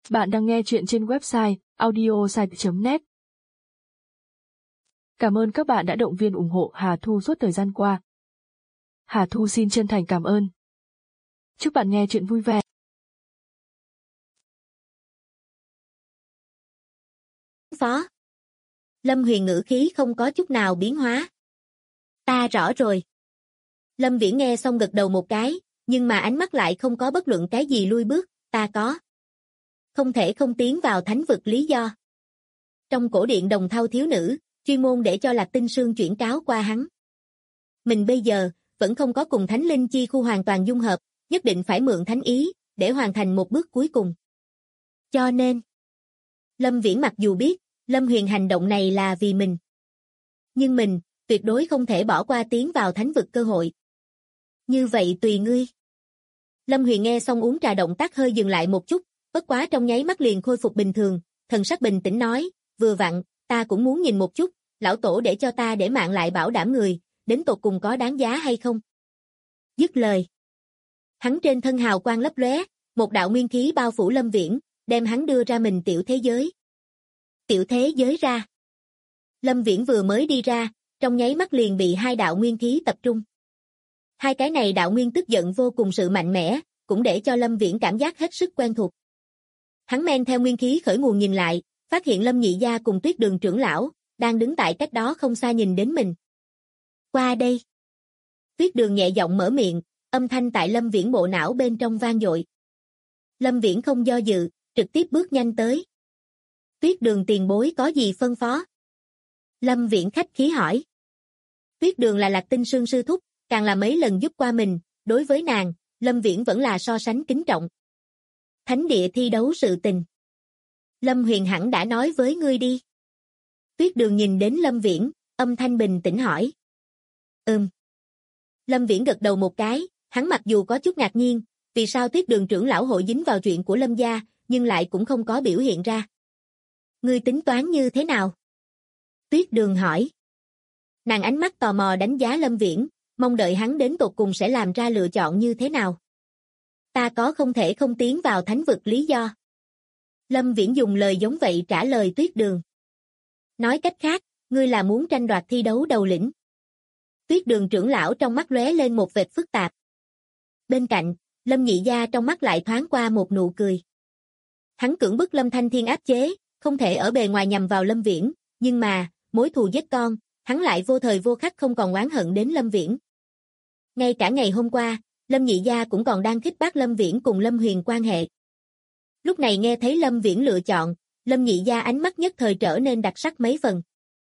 Bạn đang nghe chuyện trên website audiosite.net. Cảm ơn các bạn đã động viên ủng hộ Hà Thu suốt thời gian qua. Hà Thu xin chân thành cảm ơn. Chúc bạn nghe chuyện vui vẻ. Phó. Lâm Huyền ngữ khí không có chút nào biến hóa. Ta rõ rồi. Lâm Viễn nghe xong gật đầu một cái, nhưng mà ánh mắt lại không có bất luận cái gì lui bước. Ta có. Không thể không tiến vào thánh vực lý do. Trong cổ điện Đồng Thau thiếu nữ, chuyên môn để cho Lạc Tinh Sương chuyển cáo qua hắn. Mình bây giờ, vẫn không có cùng thánh linh chi khu hoàn toàn dung hợp, nhất định phải mượn thánh ý, để hoàn thành một bước cuối cùng. Cho nên, Lâm Viễn mặc dù biết, Lâm Huyền hành động này là vì mình. Nhưng mình, tuyệt đối không thể bỏ qua tiến vào thánh vực cơ hội. Như vậy tùy ngươi. Lâm Huyền nghe xong uống trà động tác hơi dừng lại một chút, bất quá trong nháy mắt liền khôi phục bình thường, thần sắc bình tĩnh nói, vừa vặn, ta cũng muốn nhìn một chút, lão tổ để cho ta để mạng lại bảo đảm người, đến tột cùng có đáng giá hay không. Dứt lời. Hắn trên thân hào quang lấp lóe, một đạo nguyên khí bao phủ Lâm Viễn, đem hắn đưa ra mình tiểu thế giới. Tiểu thế giới ra. Lâm Viễn vừa mới đi ra, trong nháy mắt liền bị hai đạo nguyên khí tập trung. Hai cái này đạo nguyên tức giận vô cùng sự mạnh mẽ, cũng để cho Lâm Viễn cảm giác hết sức quen thuộc. Hắn men theo nguyên khí khởi nguồn nhìn lại, phát hiện Lâm Nhị Gia cùng Tuyết Đường trưởng lão, đang đứng tại cách đó không xa nhìn đến mình. Qua đây. Tuyết Đường nhẹ giọng mở miệng, âm thanh tại Lâm Viễn bộ não bên trong vang dội. Lâm Viễn không do dự, trực tiếp bước nhanh tới. Tuyết Đường tiền bối có gì phân phó? Lâm Viễn khách khí hỏi. Tuyết Đường là Lạc Tinh Sương sư thúc, càng là mấy lần giúp qua mình, đối với nàng, Lâm Viễn vẫn là so sánh kính trọng. Thánh địa thi đấu sự tình. Lâm Huyền hẳn đã nói với ngươi đi. Tuyết Đường nhìn đến Lâm Viễn, âm thanh bình tĩnh hỏi. Lâm Viễn gật đầu một cái, hắn mặc dù có chút ngạc nhiên, vì sao Tuyết Đường trưởng lão hội dính vào chuyện của Lâm gia, nhưng lại cũng không có biểu hiện ra. Ngươi tính toán như thế nào? Tuyết Đường hỏi. Nàng ánh mắt tò mò đánh giá Lâm Viễn, mong đợi hắn đến tột cùng sẽ làm ra lựa chọn như thế nào. Ta có không thể không tiến vào thánh vực lý do. Lâm Viễn dùng lời giống vậy trả lời Tuyết Đường. Nói cách khác, ngươi là muốn tranh đoạt thi đấu đầu lĩnh. Tuyết Đường trưởng lão trong mắt lóe lên một vệt phức tạp. Bên cạnh, Lâm Nhị Gia trong mắt lại thoáng qua một nụ cười. Hắn cưỡng bức Lâm Thanh Thiên áp chế, không thể ở bề ngoài nhằm vào Lâm Viễn, nhưng mà, mối thù giết con, hắn lại vô thời vô khắc không còn oán hận đến Lâm Viễn. Ngay cả ngày hôm qua, Lâm Nhị Gia cũng còn đang khích bác Lâm Viễn cùng Lâm Huyền quan hệ. Lúc này nghe thấy Lâm Viễn lựa chọn, Lâm Nhị Gia ánh mắt nhất thời trở nên đặc sắc mấy phần.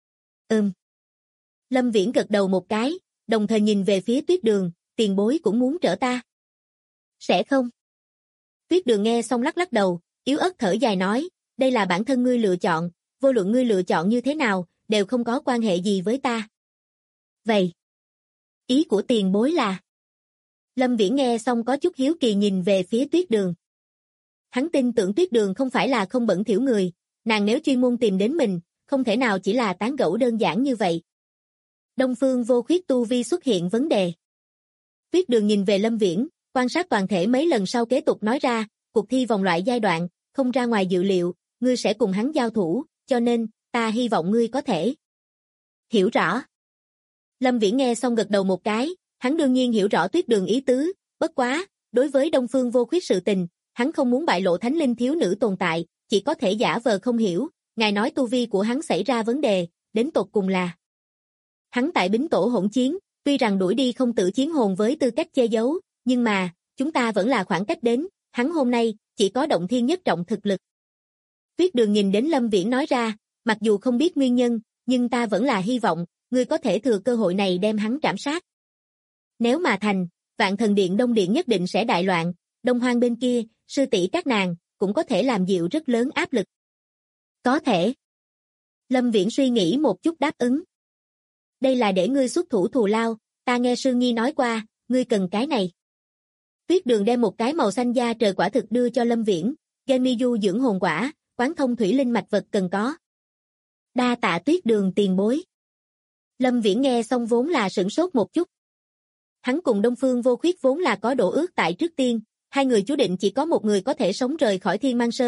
Lâm Viễn gật đầu một cái, đồng thời nhìn về phía Tuyết Đường, tiền bối cũng muốn trở ta. Sẽ không? Tuyết Đường nghe xong lắc lắc đầu, yếu ớt thở dài nói, đây là bản thân ngươi lựa chọn, vô luận ngươi lựa chọn như thế nào, đều không có quan hệ gì với ta. Vậy, ý của tiền bối là? Lâm Viễn nghe xong có chút hiếu kỳ nhìn về phía Tuyết Đường. Hắn tin tưởng Tuyết Đường không phải là không bẩn thỉu người, nàng nếu chuyên môn tìm đến mình, không thể nào chỉ là tán gẫu đơn giản như vậy. Đông Phương Vô Khuyết tu vi xuất hiện vấn đề. Tuyết Đường nhìn về Lâm Viễn, quan sát toàn thể mấy lần sau kế tục nói ra, cuộc thi vòng loại giai đoạn, không ra ngoài dự liệu, ngươi sẽ cùng hắn giao thủ, cho nên, ta hy vọng ngươi có thể. Hiểu rõ. Lâm Viễn nghe xong gật đầu một cái, hắn đương nhiên hiểu rõ Tuyết Đường ý tứ, bất quá, đối với Đông Phương Vô Khuyết sự tình, hắn không muốn bại lộ thánh linh thiếu nữ tồn tại, chỉ có thể giả vờ không hiểu, ngài nói tu vi của hắn xảy ra vấn đề, đến tột cùng là. Hắn tại Bính Tổ hỗn chiến, tuy rằng đuổi đi không tử chiến hồn với tư cách che giấu, nhưng mà, chúng ta vẫn là khoảng cách đến, hắn hôm nay, chỉ có động thiên nhất trọng thực lực. Tuyết Đường nhìn đến Lâm Viễn nói ra, mặc dù không biết nguyên nhân, nhưng ta vẫn là hy vọng, ngươi có thể thừa cơ hội này đem hắn trảm sát. Nếu mà thành, Vạn Thần Điện Đông Điện nhất định sẽ đại loạn, Đông Hoang bên kia, sư tỷ các nàng, cũng có thể làm dịu rất lớn áp lực. Có thể. Lâm Viễn suy nghĩ một chút đáp ứng. Đây là để ngươi xuất thủ thù lao, ta nghe Sương Nhi nói qua, ngươi cần cái này. Tuyết Đường đem một cái màu xanh da trời quả thực đưa cho Lâm Viễn, Genmiyu dưỡng hồn quả, quán thông thủy linh mạch vật cần có. Đa tạ Tuyết Đường tiền bối. Lâm Viễn nghe xong vốn là sửng sốt một chút. Hắn cùng Đông Phương Vô Khuyết vốn là có đổ ước tại trước tiên, hai người chú định chỉ có một người có thể sống rời khỏi Thiên Mang Sơn,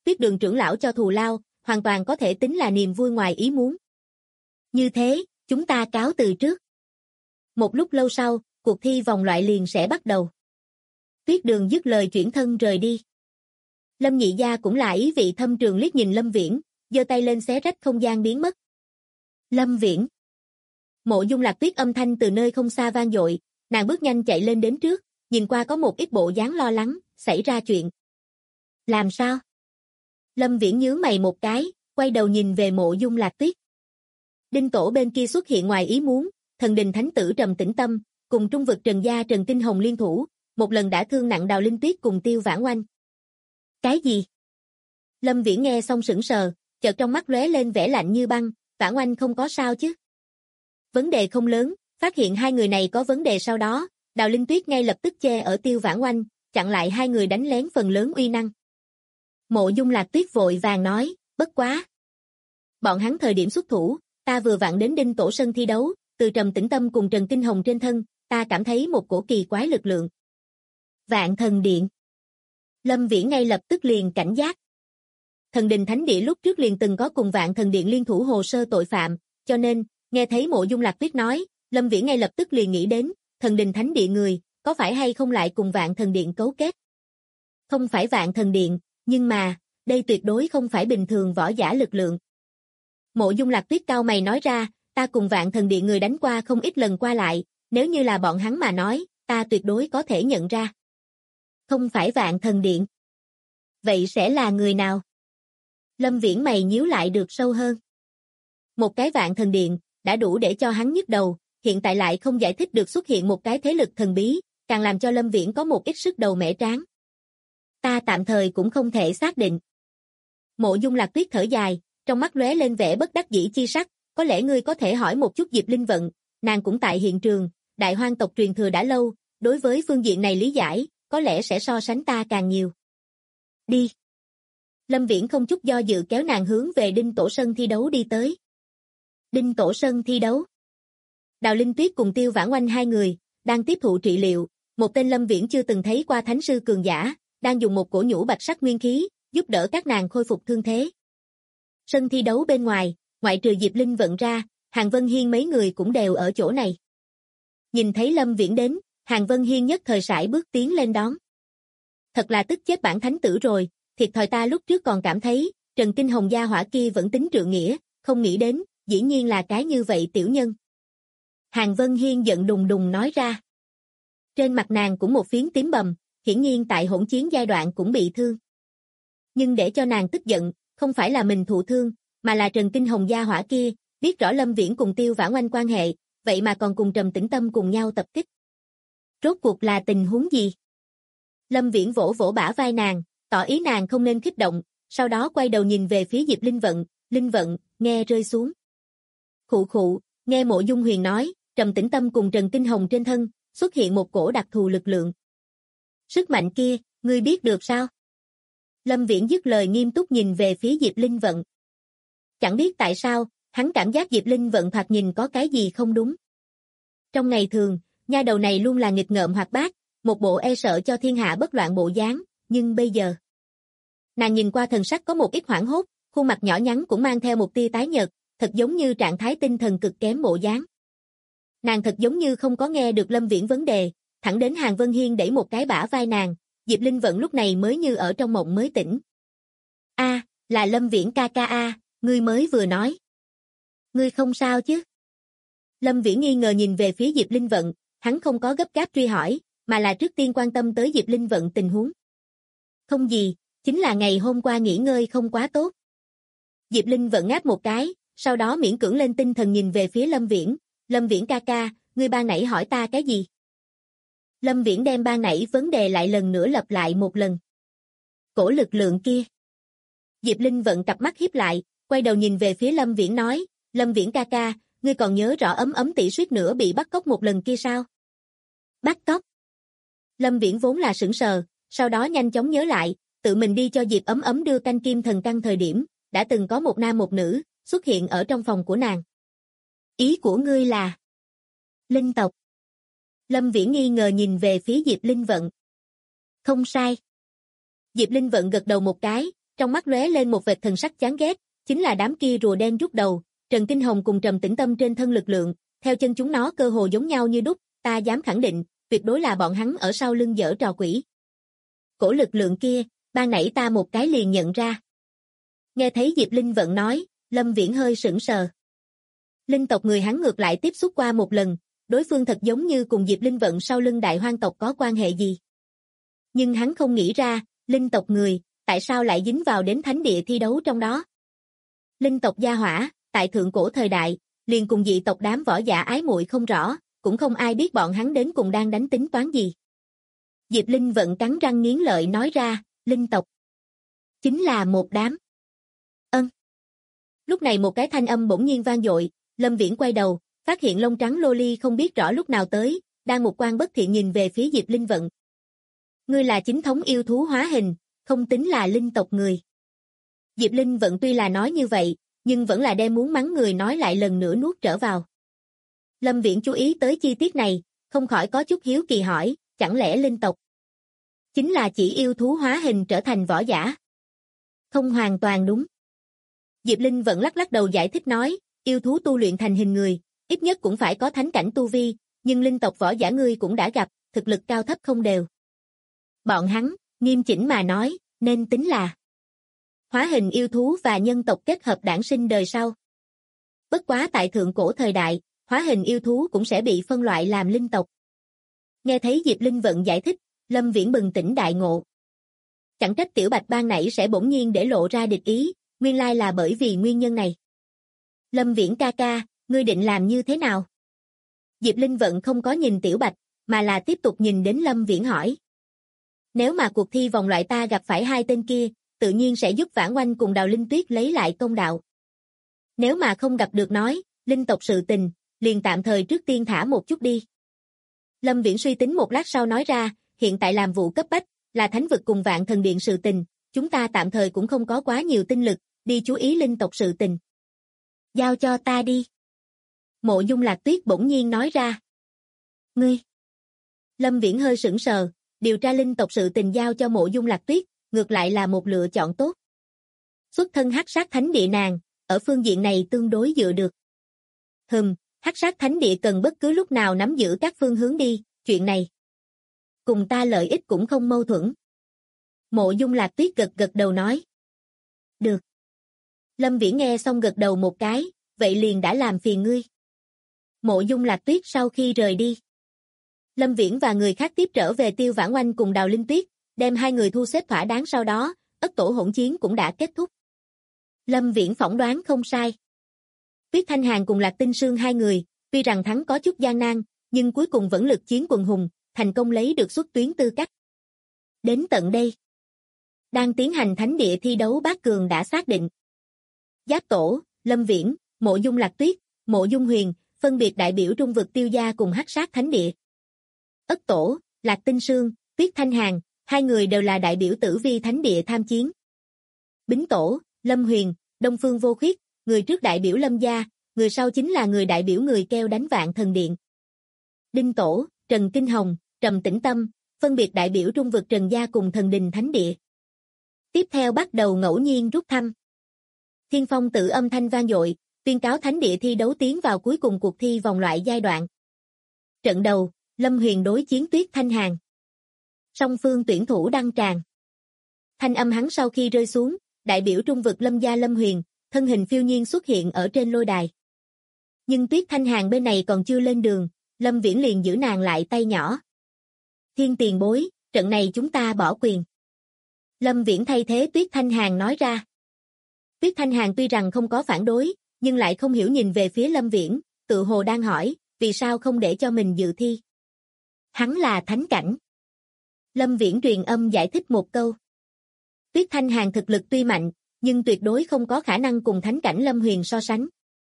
Tuyết Đường trưởng lão cho thù lao, hoàn toàn có thể tính là niềm vui ngoài ý muốn. Như thế, chúng ta cáo từ trước. Một lúc lâu sau, cuộc thi vòng loại liền sẽ bắt đầu. Tuyết Đường dứt lời chuyển thân rời đi. Lâm Nhị Gia cũng là ý vị thâm trường liếc nhìn Lâm Viễn, giơ tay lên xé rách không gian biến mất. Lâm Viễn. Mộ Dung Lạc Tuyết âm thanh từ nơi không xa vang dội, nàng bước nhanh chạy lên đến trước, nhìn qua có một ít bộ dáng lo lắng, xảy ra chuyện. Làm sao? Lâm Viễn nhướng mày một cái, quay đầu nhìn về Mộ Dung Lạc Tuyết. Đinh Tổ bên kia xuất hiện ngoài ý muốn, thần đình thánh tử Trầm Tĩnh Tâm, cùng trung vực Trần gia Trần Tinh Hồng liên thủ, một lần đã thương nặng Đào Linh Tuyết cùng Tiêu Vãn Oanh. Cái gì? Lâm Viễn nghe xong sững sờ, chợt trong mắt lóe lên vẻ lạnh như băng, Vãn Oanh không có sao chứ? Vấn đề không lớn, phát hiện hai người này có vấn đề sau đó, Đào Linh Tuyết ngay lập tức che ở Tiêu Vãn Oanh, chặn lại hai người đánh lén phần lớn uy năng. Mộ Dung Lạc Tuyết vội vàng nói, bất quá. Bọn hắn thời điểm xuất thủ, ta vừa vặn đến Đinh Tổ sân thi đấu, từ Trầm Tĩnh Tâm cùng Trần Tinh Hồng trên thân, ta cảm thấy một cổ kỳ quái lực lượng. Vạn Thần Điện. Lâm Viễn ngay lập tức liền cảnh giác. Thần đình Thánh Địa lúc trước liền từng có cùng Vạn Thần Điện liên thủ hồ sơ tội phạm, cho nên, nghe thấy Mộ Dung Lạc Tuyết nói, Lâm Viễn ngay lập tức liền nghĩ đến, Thần đình Thánh Địa người, có phải hay không lại cùng Vạn Thần Điện cấu kết? Không phải Vạn Thần Điện, nhưng mà, đây tuyệt đối không phải bình thường võ giả lực lượng. Mộ Dung Lạc Tuyết cao mày nói ra, ta cùng Vạn Thần Điện người đánh qua không ít lần qua lại, nếu như là bọn hắn mà nói, ta tuyệt đối có thể nhận ra. Không phải Vạn Thần Điện. Vậy sẽ là người nào? Lâm Viễn mày nhíu lại được sâu hơn. Một cái Vạn Thần Điện, đã đủ để cho hắn nhức đầu, hiện tại lại không giải thích được xuất hiện một cái thế lực thần bí, càng làm cho Lâm Viễn có một ít sức đầu mẻ trán. Ta tạm thời cũng không thể xác định. Mộ Dung Lạc Tuyết thở dài, trong mắt lóe lên vẻ bất đắc dĩ chi sắc, có lẽ ngươi có thể hỏi một chút Diệp Linh Vận, nàng cũng tại hiện trường, Đại Hoang tộc truyền thừa đã lâu, đối với phương diện này lý giải, có lẽ sẽ so sánh ta càng nhiều. Đi. Lâm Viễn không chút do dự kéo nàng hướng về Đinh Tổ sân thi đấu đi tới. Đinh Tổ sân thi đấu. Đào Linh Tuyết cùng Tiêu Vãn Oanh hai người, đang tiếp thụ trị liệu, một tên Lâm Viễn chưa từng thấy qua thánh sư cường giả, đang dùng một cổ nhũ bạch sắc nguyên khí, giúp đỡ các nàng khôi phục thương thế. Sân thi đấu bên ngoài, ngoại trừ Diệp Linh Vận ra, Hàn Vân Hiên mấy người cũng đều ở chỗ này. Nhìn thấy Lâm Viễn đến, Hàn Vân Hiên nhất thời sải bước tiến lên đón. Thật là tức chết bản thánh tử rồi, thiệt thòi ta lúc trước còn cảm thấy, Trần Tinh Hồng gia hỏa kia vẫn tính trượng nghĩa, không nghĩ đến, dĩ nhiên là cái như vậy tiểu nhân. Hàn Vân Hiên giận đùng đùng nói ra. Trên mặt nàng cũng một phiến tím bầm, hiển nhiên tại hỗn chiến giai đoạn cũng bị thương. Nhưng để cho nàng tức giận, không phải là mình thụ thương, mà là Trần Tinh Hồng gia hỏa kia, biết rõ Lâm Viễn cùng Tiêu Vãn Oanh quan hệ, vậy mà còn cùng Trầm Tĩnh Tâm cùng nhau tập kích. Rốt cuộc là tình huống gì? Lâm Viễn vỗ vỗ bả vai nàng, tỏ ý nàng không nên kích động, sau đó quay đầu nhìn về phía Diệp Linh Vận, nghe rơi xuống. Khụ khụ, nghe Mộ Dung Huyền nói, Trầm Tĩnh Tâm cùng Trần Tinh Hồng trên thân, xuất hiện một cổ đặc thù lực lượng. Sức mạnh kia, ngươi biết được sao? Lâm Viễn dứt lời nghiêm túc nhìn về phía Diệp Linh Vận. Chẳng biết tại sao, hắn cảm giác Diệp Linh Vận thoạt nhìn có cái gì không đúng. Trong ngày thường, nha đầu này luôn là nghịch ngợm hoạt bát, một bộ e sợ cho thiên hạ bất loạn bộ dáng, nhưng bây giờ. Nàng nhìn qua thần sắc có một ít hoảng hốt, khuôn mặt nhỏ nhắn cũng mang theo một tia tái nhợt, thật giống như trạng thái tinh thần cực kém bộ dáng. Nàng thật giống như không có nghe được Lâm Viễn vấn đề, thẳng đến Hàn Vân Hiên đẩy một cái bả vai nàng, Diệp Linh Vận lúc này mới như ở trong mộng mới tỉnh. A, là Lâm Viễn ca ca a, ngươi mới vừa nói. Ngươi không sao chứ? Lâm Viễn nghi ngờ nhìn về phía Diệp Linh Vận, hắn không có gấp gáp truy hỏi, mà là trước tiên quan tâm tới Diệp Linh Vận tình huống. Không gì, chính là ngày hôm qua nghỉ ngơi không quá tốt. Diệp Linh Vận ngáp một cái, sau đó miễn cưỡng lên tinh thần nhìn về phía Lâm Viễn ca ca, ngươi ban nãy hỏi ta cái gì? Lâm Viễn đem ban nãy vấn đề lại lần nữa lặp lại một lần. Cổ lực lượng kia. Diệp Linh Vận cặp mắt híp lại, quay đầu nhìn về phía Lâm Viễn nói, Lâm Viễn ca ca, ngươi còn nhớ rõ ấm tỷ suýt nữa bị bắt cóc một lần kia sao? Bắt cóc? Lâm Viễn vốn là sững sờ, sau đó nhanh chóng nhớ lại, tự mình đi cho Diệp ấm đưa canh kim thần căn thời điểm, đã từng có một nam một nữ, xuất hiện ở trong phòng của nàng. Ý của ngươi là linh tộc. Lâm Viễn nghi ngờ nhìn về phía Diệp Linh Vận. Không sai. Diệp Linh Vận gật đầu một cái, trong mắt lóe lên một vệt thần sắc chán ghét, chính là đám kia rùa đen rút đầu, Trần Kinh Hồng cùng Trầm Tĩnh Tâm trên thân lực lượng, theo chân chúng nó cơ hồ giống nhau như đúc, ta dám khẳng định, tuyệt đối là bọn hắn ở sau lưng giở trò quỷ. Cổ lực lượng kia, ban nãy ta một cái liền nhận ra. Nghe thấy Diệp Linh Vận nói, Lâm Viễn hơi sững sờ. Linh tộc người hắn ngược lại tiếp xúc qua một lần, đối phương thật giống như cùng Diệp Linh Vận sau lưng đại hoang tộc có quan hệ gì. Nhưng hắn không nghĩ ra, linh tộc người, tại sao lại dính vào đến thánh địa thi đấu trong đó. Linh tộc gia hỏa, tại thượng cổ thời đại, liền cùng dị tộc đám võ giả ái muội không rõ, cũng không ai biết bọn hắn đến cùng đang đánh tính toán gì. Diệp Linh Vận cắn răng nghiến lợi nói ra, linh tộc chính là một đám. Lúc này một cái thanh âm bỗng nhiên vang dội, Lâm Viễn quay đầu, phát hiện lông trắng loli không biết rõ lúc nào tới, đang một quan bất thiện nhìn về phía Diệp Linh Vận. Ngươi là chính thống yêu thú hóa hình, không tính là linh tộc người. Diệp Linh Vận tuy là nói như vậy, nhưng vẫn là đem muốn mắng người nói lại lần nữa nuốt trở vào. Lâm Viễn chú ý tới chi tiết này, không khỏi có chút hiếu kỳ hỏi, chẳng lẽ linh tộc chính là chỉ yêu thú hóa hình trở thành võ giả? Không hoàn toàn đúng. Diệp Linh Vận lắc lắc đầu giải thích nói, yêu thú tu luyện thành hình người, ít nhất cũng phải có thánh cảnh tu vi, nhưng linh tộc võ giả ngươi cũng đã gặp, thực lực cao thấp không đều. Bọn hắn, nghiêm chỉnh mà nói, nên tính là hóa hình yêu thú và nhân tộc kết hợp đản sinh đời sau. Bất quá tại thượng cổ thời đại, hóa hình yêu thú cũng sẽ bị phân loại làm linh tộc. Nghe thấy Diệp Linh Vận giải thích, Lâm Viễn bừng tỉnh đại ngộ. Chẳng trách Tiểu Bạch ban nãy sẽ bỗng nhiên để lộ ra địch ý, nguyên lai là bởi vì nguyên nhân này. Lâm Viễn ca ca, ngươi định làm như thế nào? Diệp Linh Vận không có nhìn Tiểu Bạch, mà là tiếp tục nhìn đến Lâm Viễn hỏi. Nếu mà cuộc thi vòng loại ta gặp phải hai tên kia, tự nhiên sẽ giúp Vãn Oanh cùng Đào Linh Tuyết lấy lại công đạo. Nếu mà không gặp được nói, linh tộc sự tình, liền tạm thời trước tiên thả một chút đi. Lâm Viễn suy tính một lát sau nói ra, hiện tại làm vụ cấp bách, là thánh vực cùng Vạn Thần Điện sự tình, chúng ta tạm thời cũng không có quá nhiều tinh lực, đi chú ý linh tộc sự tình. Giao cho ta đi. Mộ Dung Lạc Tuyết bỗng nhiên nói ra. Ngươi. Lâm Viễn hơi sững sờ, điều tra linh tộc sự tình giao cho Mộ Dung Lạc Tuyết, ngược lại là một lựa chọn tốt. Xuất thân Hắc Sát Thánh Địa nàng, ở phương diện này tương đối dựa được. Hắc Sát Thánh Địa cần bất cứ lúc nào nắm giữ các phương hướng đi, chuyện này cùng ta lợi ích cũng không mâu thuẫn. Mộ Dung Lạc Tuyết gật gật đầu nói. Được. Lâm Viễn nghe xong gật đầu một cái, vậy liền đã làm phiền ngươi. Mộ Dung Lạc Tuyết sau khi rời đi. Lâm Viễn và người khác tiếp trở về Tiêu Vãn Oanh cùng Đào Linh Tuyết, đem hai người thu xếp thỏa đáng sau đó, ất tổ hỗn chiến cũng đã kết thúc. Lâm Viễn phỏng đoán không sai. Tuyết Thanh Hàn cùng Lạc Tinh Sương hai người, tuy rằng thắng có chút gian nan, nhưng cuối cùng vẫn lực chiến quần hùng, thành công lấy được xuất tuyến tư cách. Đến tận đây, đang tiến hành thánh địa thi đấu bát cường đã xác định. Giáp Tổ, Lâm Viễn, Mộ Dung Lạc Tuyết, Mộ Dung Huyền, phân biệt đại biểu Trung vực Tiêu gia cùng Hắc Sát Thánh Địa. Ất Tổ, Lạc Tinh Sương, Tuyết Thanh Hàn, hai người đều là đại biểu Tử Vi Thánh Địa tham chiến. Bính Tổ, Lâm Huyền, Đông Phương Vô Khuyết, người trước đại biểu Lâm gia, người sau chính là người đại biểu người keo đánh Vạn Thần Điện. Đinh Tổ, Trần Kinh Hồng, Trầm Tĩnh Tâm, phân biệt đại biểu Trung vực Trần gia cùng Thần Đình Thánh Địa. Tiếp theo bắt đầu ngẫu nhiên rút thăm. Thiên Phong tự âm thanh vang dội, tuyên cáo thánh địa thi đấu tiến vào cuối cùng cuộc thi vòng loại giai đoạn. Trận đầu, Lâm Huyền đối chiến Tuyết Thanh Hàn. Song phương tuyển thủ đăng tràng. Thanh âm hắn sau khi rơi xuống, đại biểu Trung vực Lâm gia Lâm Huyền, thân hình phiêu nhiên xuất hiện ở trên lôi đài. Nhưng Tuyết Thanh Hàn bên này còn chưa lên đường, Lâm Viễn liền giữ nàng lại tay nhỏ. Thiên tiền bối, trận này chúng ta bỏ quyền. Lâm Viễn thay thế Tuyết Thanh Hàn nói ra. Tuyết Thanh Hàn tuy rằng không có phản đối, nhưng lại không hiểu nhìn về phía Lâm Viễn, tự hồ đang hỏi, vì sao không để cho mình dự thi. Hắn là thánh cảnh. Lâm Viễn truyền âm giải thích một câu. Tuyết Thanh Hàn thực lực tuy mạnh, nhưng tuyệt đối không có khả năng cùng thánh cảnh Lâm Huyền so sánh.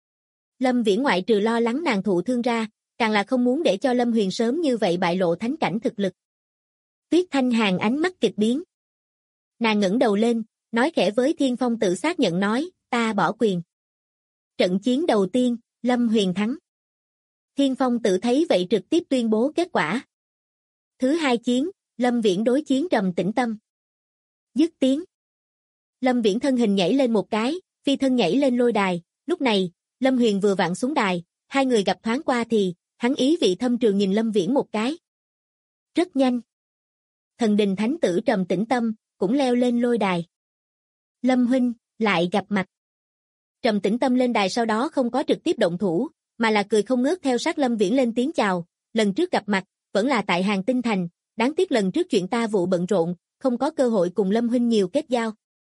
Lâm Viễn ngoại trừ lo lắng nàng thụ thương ra, càng là không muốn để cho Lâm Huyền sớm như vậy bại lộ thánh cảnh thực lực. Tuyết Thanh Hàn ánh mắt kịch biến. Nàng ngẩng đầu lên, nói khẽ với Thiên Phong tự xác nhận nói, ta bỏ quyền. Trận chiến đầu tiên, Lâm Huyền thắng. Thiên Phong tự thấy vậy trực tiếp tuyên bố kết quả. Thứ hai chiến, Lâm Viễn đối chiến Trầm Tĩnh Tâm. Dứt tiếng. Lâm Viễn thân hình nhảy lên một cái, phi thân nhảy lên lôi đài, lúc này, Lâm Huyền vừa vặn xuống đài, hai người gặp thoáng qua thì, hắn ý vị thâm trường nhìn Lâm Viễn một cái. Rất nhanh. Thần đình thánh tử Trầm Tĩnh Tâm, cũng leo lên lôi đài. Lâm huynh, lại gặp mặt. Trầm Tĩnh Tâm lên đài sau đó không có trực tiếp động thủ, mà là cười không ngớt theo sát Lâm Viễn lên tiếng chào, lần trước gặp mặt, vẫn là tại Hàng Tinh Thành, đáng tiếc lần trước chuyện ta vụ bận rộn, không có cơ hội cùng Lâm huynh nhiều kết giao.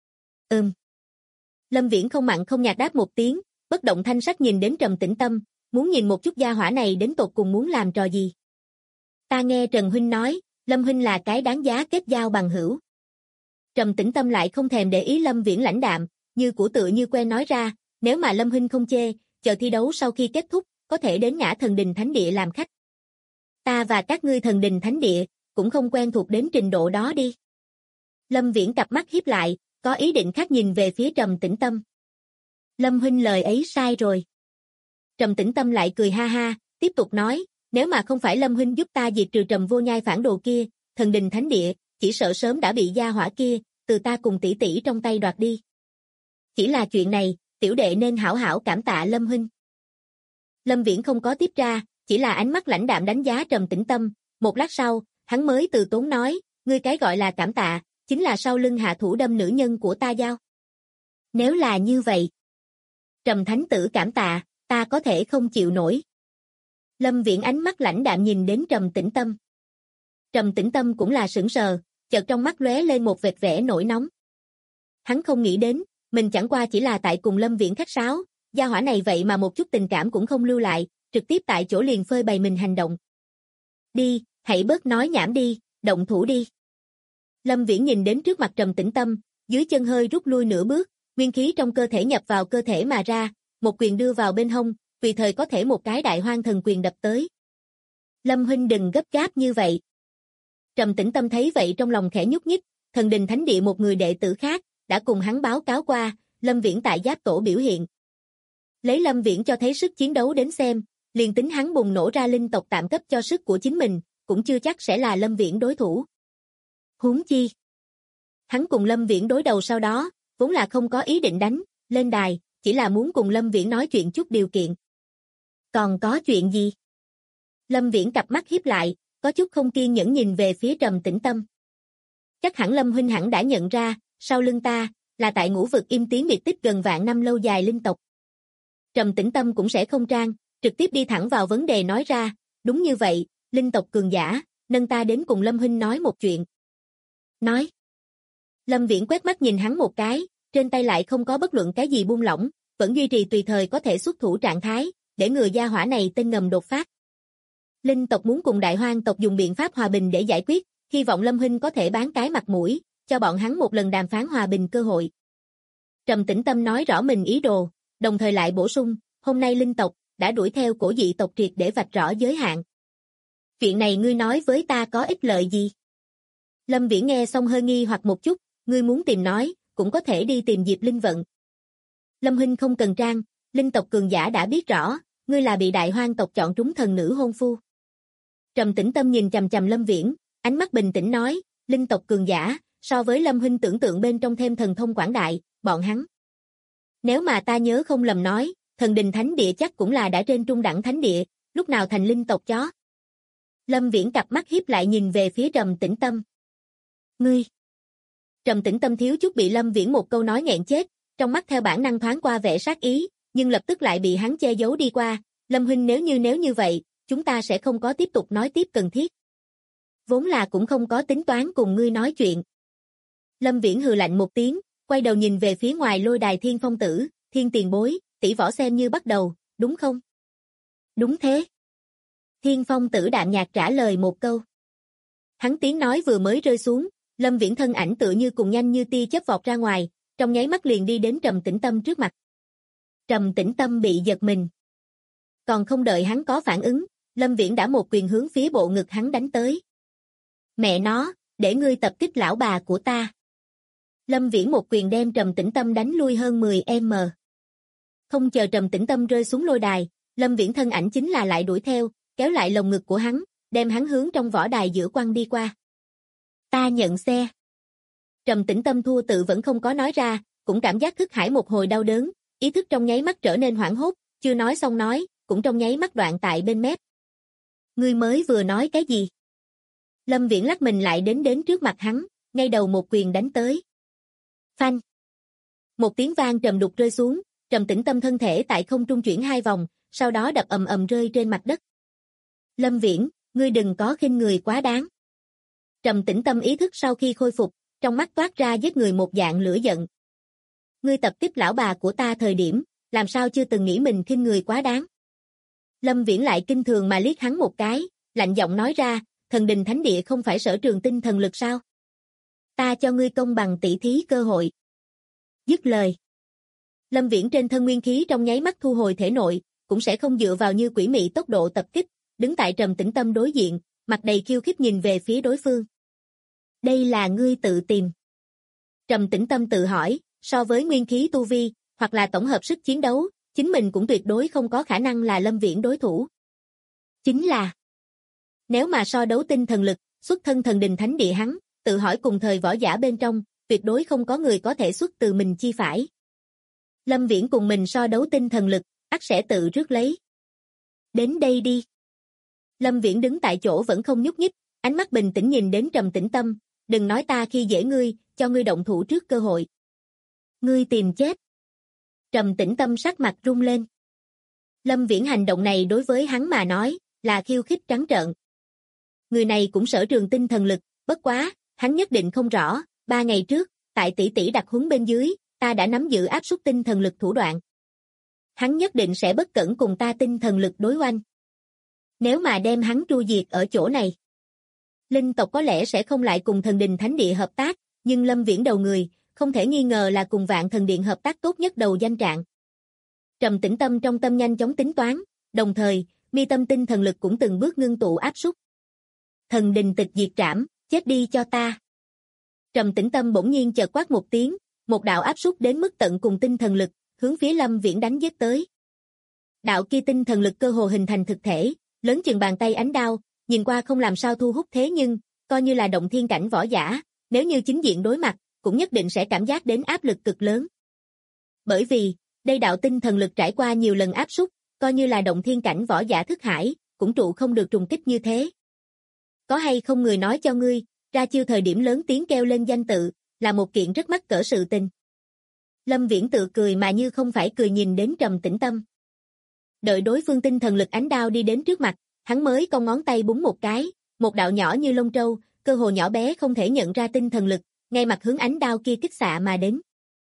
Lâm Viễn không mặn không nhạt đáp một tiếng, bất động thanh sắc nhìn đến Trầm Tĩnh Tâm, muốn nhìn một chút gia hỏa này đến tột cùng muốn làm trò gì. Ta nghe Trần huynh nói, Lâm huynh là cái đáng giá kết giao bằng hữu. Trầm Tĩnh Tâm lại không thèm để ý Lâm Viễn lãnh đạm, như của tự như quen nói ra, nếu mà Lâm huynh không chê, chờ thi đấu sau khi kết thúc, có thể đến Ngã Thần Đình Thánh Địa làm khách. Ta và các ngươi Thần Đình Thánh Địa, cũng không quen thuộc đến trình độ đó đi. Lâm Viễn cặp mắt híp lại, có ý định khác nhìn về phía Trầm Tĩnh Tâm. Lâm huynh lời ấy sai rồi. Trầm Tĩnh Tâm lại cười ha ha, tiếp tục nói, nếu mà không phải Lâm huynh giúp ta diệt trừ Trầm Vô Nhai phản đồ kia, Thần Đình Thánh Địa, chỉ sợ sớm đã bị gia hỏa kia, từ ta cùng tỷ tỷ trong tay đoạt đi. Chỉ là chuyện này, tiểu đệ nên hảo hảo cảm tạ Lâm huynh. Lâm Viễn không có tiếp ra, chỉ là ánh mắt lãnh đạm đánh giá Trầm Tĩnh Tâm, một lát sau, hắn mới từ tốn nói, ngươi cái gọi là cảm tạ, chính là sau lưng hạ thủ đâm nữ nhân của ta giao. Nếu là như vậy, Trầm Thánh Tử cảm tạ, ta có thể không chịu nổi. Lâm Viễn ánh mắt lãnh đạm nhìn đến Trầm Tĩnh Tâm. Trầm Tĩnh Tâm cũng là sững sờ, chợt trong mắt lóe lên một vệt vẻ nổi nóng. Hắn không nghĩ đến, mình chẳng qua chỉ là tại cùng Lâm Viễn khách sáo, gia hỏa này vậy mà một chút tình cảm cũng không lưu lại, trực tiếp tại chỗ liền phơi bày mình hành động. Đi, hãy bớt nói nhảm đi, động thủ đi. Lâm Viễn nhìn đến trước mặt Trầm Tĩnh Tâm, dưới chân hơi rút lui nửa bước, nguyên khí trong cơ thể nhập vào cơ thể mà ra, một quyền đưa vào bên hông, tùy thời có thể một cái đại hoang thần quyền đập tới. Lâm huynh đừng gấp gáp như vậy. Trầm Tĩnh Tâm thấy vậy trong lòng khẽ nhúc nhích, Thần Đình Thánh Địa một người đệ tử khác, đã cùng hắn báo cáo qua, Lâm Viễn tại Giáp Tổ biểu hiện. Lấy Lâm Viễn cho thấy sức chiến đấu đến xem, liền tính hắn bùng nổ ra linh tộc tạm cấp cho sức của chính mình, cũng chưa chắc sẽ là Lâm Viễn đối thủ. Huống chi. Hắn cùng Lâm Viễn đối đầu sau đó, vốn là không có ý định đánh, lên đài, chỉ là muốn cùng Lâm Viễn nói chuyện chút điều kiện. Còn có chuyện gì? Lâm Viễn cặp mắt híp lại, có chút không kiên nhẫn nhìn về phía Trầm Tĩnh Tâm. Chắc hẳn Lâm huynh hẳn đã nhận ra, sau lưng ta, là tại Ngũ Vực Im Tiếng biệt tích gần vạn năm lâu dài linh tộc. Trầm Tĩnh Tâm cũng sẽ không trang, trực tiếp đi thẳng vào vấn đề nói ra, đúng như vậy, linh tộc cường giả, nâng ta đến cùng Lâm huynh nói một chuyện. Nói. Lâm Viễn quét mắt nhìn hắn một cái, trên tay lại không có bất luận cái gì buông lỏng, vẫn duy trì tùy thời có thể xuất thủ trạng thái, để người gia hỏa này tên ngầm đột phát. Linh tộc muốn cùng Đại Hoang tộc dùng biện pháp hòa bình để giải quyết, hy vọng Lâm huynh có thể bán cái mặt mũi, cho bọn hắn một lần đàm phán hòa bình cơ hội. Trầm Tĩnh Tâm nói rõ mình ý đồ, đồng thời lại bổ sung, hôm nay linh tộc đã đuổi theo cổ dị tộc triệt để vạch rõ giới hạn. Chuyện này ngươi nói với ta có ích lợi gì? Lâm Viễn nghe xong hơi nghi hoặc một chút, ngươi muốn tìm nói, cũng có thể đi tìm Diệp Linh Vận. Lâm huynh không cần trang, linh tộc cường giả đã biết rõ, ngươi là bị Đại Hoang tộc chọn trúng thần nữ hôn phu. Trầm Tĩnh Tâm nhìn chằm chằm Lâm Viễn, ánh mắt bình tĩnh nói, linh tộc cường giả, so với Lâm huynh tưởng tượng bên trong thêm thần thông quảng đại, bọn hắn. Nếu mà ta nhớ không lầm nói, Thần Đình Thánh Địa chắc cũng là đã trên trung đẳng thánh địa, lúc nào thành linh tộc chó. Lâm Viễn cặp mắt hiếp lại nhìn về phía Trầm Tĩnh Tâm. Ngươi. Trầm Tĩnh Tâm thiếu chút bị Lâm Viễn một câu nói nghẹn chết, trong mắt theo bản năng thoáng qua vẻ sát ý, nhưng lập tức lại bị hắn che giấu đi qua, Lâm huynh nếu như vậy, chúng ta sẽ không có tiếp tục nói tiếp cần thiết. Vốn là cũng không có tính toán cùng ngươi nói chuyện. Lâm Viễn hừ lạnh một tiếng, quay đầu nhìn về phía ngoài lôi đài Thiên Phong Tử, Thiên tiền bối, tỷ võ xem như bắt đầu, đúng không? Đúng thế. Thiên Phong Tử đạm nhạt trả lời một câu. Hắn tiếng nói vừa mới rơi xuống, Lâm Viễn thân ảnh tựa như cùng nhanh như tia chớp vọt ra ngoài, trong nháy mắt liền đi đến Trầm Tĩnh Tâm trước mặt. Trầm Tĩnh Tâm bị giật mình. Còn không đợi hắn có phản ứng, Lâm Viễn đã một quyền hướng phía bộ ngực hắn đánh tới. Mẹ nó, để ngươi tập kích lão bà của ta. Lâm Viễn một quyền đem Trầm Tĩnh Tâm đánh lui hơn 10m. Không chờ Trầm Tĩnh Tâm rơi xuống lôi đài, Lâm Viễn thân ảnh chính là lại đuổi theo, kéo lại lồng ngực của hắn, đem hắn hướng trong võ đài giữa quăng đi qua. Ta nhận xe. Trầm Tĩnh Tâm thua tự vẫn không có nói ra, cũng cảm giác thức hải một hồi đau đớn, ý thức trong nháy mắt trở nên hoảng hốt, chưa nói xong nói, cũng trong nháy mắt đoạn tại bên mép. Ngươi mới vừa nói cái gì? Lâm Viễn lắc mình lại đến trước mặt hắn, ngay đầu một quyền đánh tới. Phanh! Một tiếng vang trầm đục rơi xuống, Trầm Tĩnh Tâm thân thể tại không trung chuyển 2 vòng, sau đó đập ầm ầm rơi trên mặt đất. Lâm Viễn, ngươi đừng có khinh người quá đáng. Trầm Tĩnh Tâm ý thức sau khi khôi phục, trong mắt toát ra giết người một dạng lửa giận. Ngươi tập kích lão bà của ta thời điểm, làm sao chưa từng nghĩ mình khinh người quá đáng. Lâm Viễn lại kinh thường mà liếc hắn một cái, lạnh giọng nói ra, Thần Đình Thánh Địa không phải sở trường tinh thần lực sao? Ta cho ngươi công bằng tỷ thí cơ hội. Dứt lời. Lâm Viễn trên thân nguyên khí trong nháy mắt thu hồi thể nội, cũng sẽ không dựa vào như quỷ mị tốc độ tập kích, đứng tại Trầm Tĩnh Tâm đối diện, mặt đầy khiêu khích nhìn về phía đối phương. Đây là ngươi tự tìm. Trầm Tĩnh Tâm tự hỏi, so với nguyên khí tu vi, hoặc là tổng hợp sức chiến đấu, chính mình cũng tuyệt đối không có khả năng là Lâm Viễn đối thủ. Chính là, nếu mà so đấu tinh thần lực, xuất thân Thần Đình Thánh Địa hắn, tự hỏi cùng thời võ giả bên trong, tuyệt đối không có người có thể xuất từ mình chi phải. Lâm Viễn cùng mình so đấu tinh thần lực, ắt sẽ tự rước lấy. Đến đây đi. Lâm Viễn đứng tại chỗ vẫn không nhúc nhích, ánh mắt bình tĩnh nhìn đến Trầm Tĩnh Tâm, đừng nói ta khi dễ ngươi, cho ngươi động thủ trước cơ hội. Ngươi tìm chết. Trầm Tĩnh Tâm sắc mặt rung lên. Lâm Viễn hành động này đối với hắn mà nói, là khiêu khích trắng trợn. Người này cũng sở trường tinh thần lực, bất quá, hắn nhất định không rõ, 3 ngày trước, tại tỷ tỷ đặc huấn bên dưới, ta đã nắm giữ áp suất tinh thần lực thủ đoạn. Hắn nhất định sẽ bất cẩn cùng ta tinh thần lực đối oanh. Nếu mà đem hắn tru diệt ở chỗ này, linh tộc có lẽ sẽ không lại cùng Thần Đình Thánh Địa hợp tác, nhưng Lâm Viễn đầu người, không thể nghi ngờ là cùng Vạn Thần Điện hợp tác tốt nhất đầu danh trạng. Trầm Tĩnh Tâm trong tâm nhanh chóng tính toán, đồng thời, mi tâm tinh thần lực cũng từng bước ngưng tụ áp suất. Thần Đình tịch diệt trảm, chết đi cho ta. Trầm Tĩnh Tâm bỗng nhiên chợt quát một tiếng, một đạo áp suất đến mức tận cùng tinh thần lực, hướng phía Lâm Viễn đánh giết tới. Đạo kia tinh thần lực cơ hồ hình thành thực thể, lớn chừng bàn tay ánh đao, nhìn qua không làm sao thu hút thế nhưng, coi như là động thiên cảnh võ giả, nếu như chính diện đối mặt, cũng nhất định sẽ cảm giác đến áp lực cực lớn. Bởi vì, đây đạo tinh thần lực trải qua nhiều lần áp suất, coi như là động thiên cảnh võ giả thức hải, cũng trụ không được trùng kích như thế. Có hay không người nói cho ngươi, ra chiêu thời điểm lớn tiếng kêu lên danh tự, là một kiện rất mắc cỡ sự tình. Lâm Viễn tự cười mà như không phải cười nhìn đến Trầm Tĩnh Tâm. Đợi đối phương tinh thần lực ánh đao đi đến trước mặt, hắn mới cong ngón tay búng một cái, một đạo nhỏ như lông trâu, cơ hồ nhỏ bé không thể nhận ra tinh thần lực, ngay mặt hướng ánh đao kia kích xạ mà đến.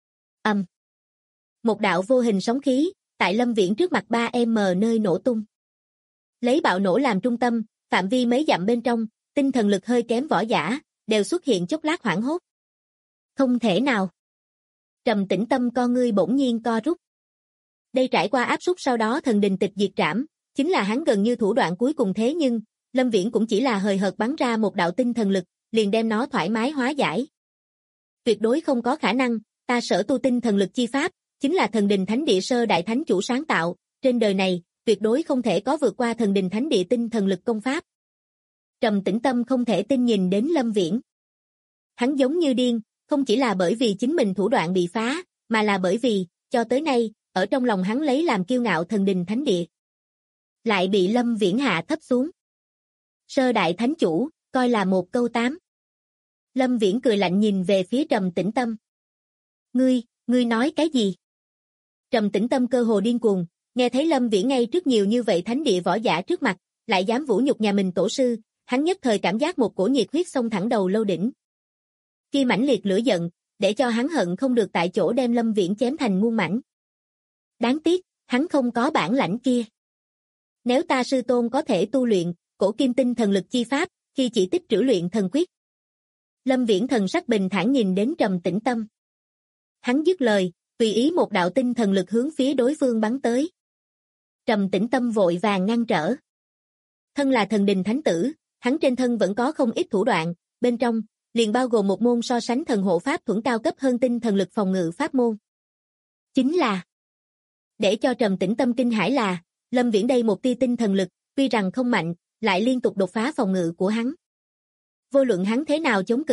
Một đạo vô hình sóng khí, tại Lâm Viễn trước mặt 3m nơi nổ tung. Lấy bạo nổ làm trung tâm, phạm vi mấy dặm bên trong, tinh thần lực hơi kém võ giả, đều xuất hiện chốc lát hoảng hốt. Không thể nào. Trầm Tĩnh Tâm con ngươi bỗng nhiên co rút. Đây trải qua áp suất sau đó Thần Đình tịch diệt trảm, chính là hắn gần như thủ đoạn cuối cùng thế nhưng, Lâm Viễn cũng chỉ là hời hợt bắn ra một đạo tinh thần lực, liền đem nó thoải mái hóa giải. Tuyệt đối không có khả năng, ta sở tu tinh thần lực chi pháp, chính là Thần Đình Thánh Địa sơ đại thánh chủ sáng tạo, trên đời này, tuyệt đối không thể có vượt qua Thần Đình Thánh Địa tinh thần lực công pháp. Trầm Tĩnh Tâm không thể tin nhìn đến Lâm Viễn. Hắn giống như điên, không chỉ là bởi vì chính mình thủ đoạn bị phá, mà là bởi vì, cho tới nay, ở trong lòng hắn lấy làm kiêu ngạo Thần Đình Thánh Địa, lại bị Lâm Viễn hạ thấp xuống. Sơ đại thánh chủ, coi là một câu 8. Lâm Viễn cười lạnh nhìn về phía Trầm Tĩnh Tâm. Ngươi nói cái gì? Trầm Tĩnh Tâm cơ hồ điên cuồng, nghe thấy Lâm Viễn ngay trước nhiều như vậy thánh địa võ giả trước mặt, lại dám vũ nhục nhà mình tổ sư, hắn nhất thời cảm giác một cổ nhiệt huyết xông thẳng đầu lâu đỉnh. Khi mãnh liệt lửa giận, để cho hắn hận không được tại chỗ đem Lâm Viễn chém thành muôn mảnh. Đáng tiếc, hắn không có bản lãnh kia. Nếu ta sư tôn có thể tu luyện, cổ kim tinh thần lực chi pháp, khi chỉ tích trữ luyện thần quyết. Lâm Viễn thần sắc bình thản nhìn đến Trầm Tĩnh Tâm. Hắn dứt lời, tùy ý một đạo tinh thần lực hướng phía đối phương bắn tới. Trầm Tĩnh Tâm vội vàng ngăn trở. Thân là Thần Đình Thánh Tử, hắn trên thân vẫn có không ít thủ đoạn, bên trong, liền bao gồm một môn so sánh thần hộ pháp thuẫn cao cấp hơn tinh thần lực phòng ngự pháp môn. Chính là, để cho Trầm Tĩnh Tâm kinh hãi là, Lâm Viễn đây một tia tinh thần lực, tuy rằng không mạnh, lại liên tục đột phá phòng ngự của hắn. Vô luận hắn thế nào chống cự,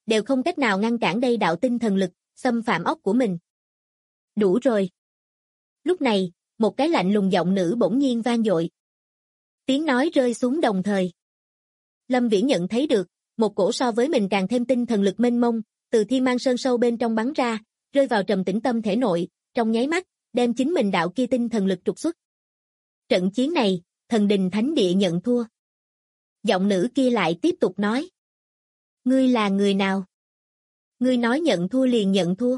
đều không cách nào ngăn cản đây đạo tinh thần lực, xâm phạm óc của mình. Đủ rồi. Lúc này, một cái lạnh lùng giọng nữ bỗng nhiên vang dội. Tiếng nói rơi xuống đồng thời. Lâm Viễn nhận thấy được, một cổ so với mình càng thêm tinh thần lực mênh mông, từ Thiên Mang Sơn sâu bên trong bắn ra, rơi vào Trầm Tĩnh Tâm thể nội, trong nháy mắt, đem chính mình đạo kia tinh thần lực trục xuất. Trận chiến này, Thần Đình Thánh Địa nhận thua. Giọng nữ kia lại tiếp tục nói. Ngươi là người nào? Ngươi nói nhận thua liền nhận thua.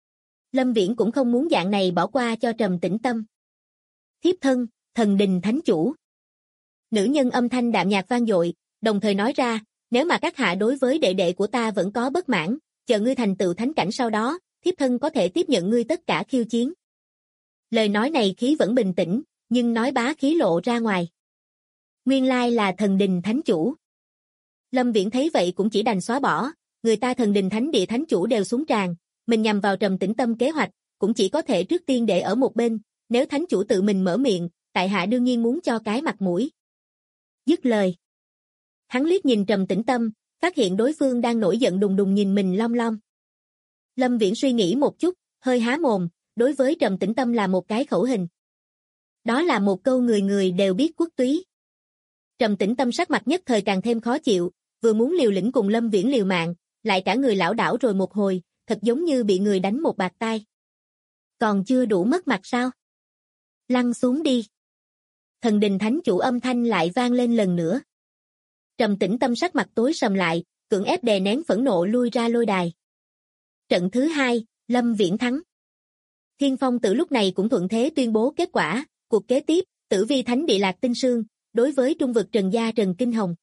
Lâm Viễn cũng không muốn dạng này bỏ qua cho Trầm Tĩnh Tâm. Thiếp thân, Thần Đình Thánh Chủ. Nữ nhân âm thanh đạm nhạt vang dội, đồng thời nói ra, nếu mà các hạ đối với đệ đệ của ta vẫn có bất mãn, chờ ngươi thành tựu thánh cảnh sau đó, thiếp thân có thể tiếp nhận ngươi tất cả khiêu chiến. Lời nói này khí vẫn bình tĩnh, nhưng nói bá khí lộ ra ngoài. Nguyên lai là Thần Đình Thánh Chủ. Lâm Viễn thấy vậy cũng chỉ đành xóa bỏ, người ta Thần Đình Thánh Địa Thánh Chủ đều xuống tràng, mình nhằm vào Trầm Tĩnh Tâm kế hoạch, cũng chỉ có thể trước tiên để ở một bên, nếu Thánh Chủ tự mình mở miệng, tại hạ đương nhiên muốn cho cái mặt mũi. Dứt lời. Hắn liếc nhìn Trầm Tĩnh Tâm, phát hiện đối phương đang nổi giận đùng đùng nhìn mình lom lom. Lâm Viễn suy nghĩ một chút, hơi há mồm, đối với Trầm Tĩnh Tâm là một cái khẩu hình. Đó là một câu người người đều biết quốc túy. Trầm Tĩnh Tâm sắc mặt nhất thời càng thêm khó chịu, vừa muốn liều lĩnh cùng Lâm Viễn liều mạng, lại cả người lảo đảo rồi một hồi, thật giống như bị người đánh một bạt tai. Còn chưa đủ mất mặt sao? Lăn xuống đi. Thần Đình Thánh Chủ âm thanh lại vang lên lần nữa. Trầm Tĩnh Tâm sắc mặt tối sầm lại, cưỡng ép đè nén phẫn nộ lui ra lôi đài. Trận thứ 2, Lâm Viễn thắng. Thiên Phong Tử lúc này cũng thuận thế tuyên bố kết quả, cuộc kế tiếp, Tử Vi Thánh Địa Lạc Tinh Sương, đối với trung vực Trần gia Trần Kinh Hồng.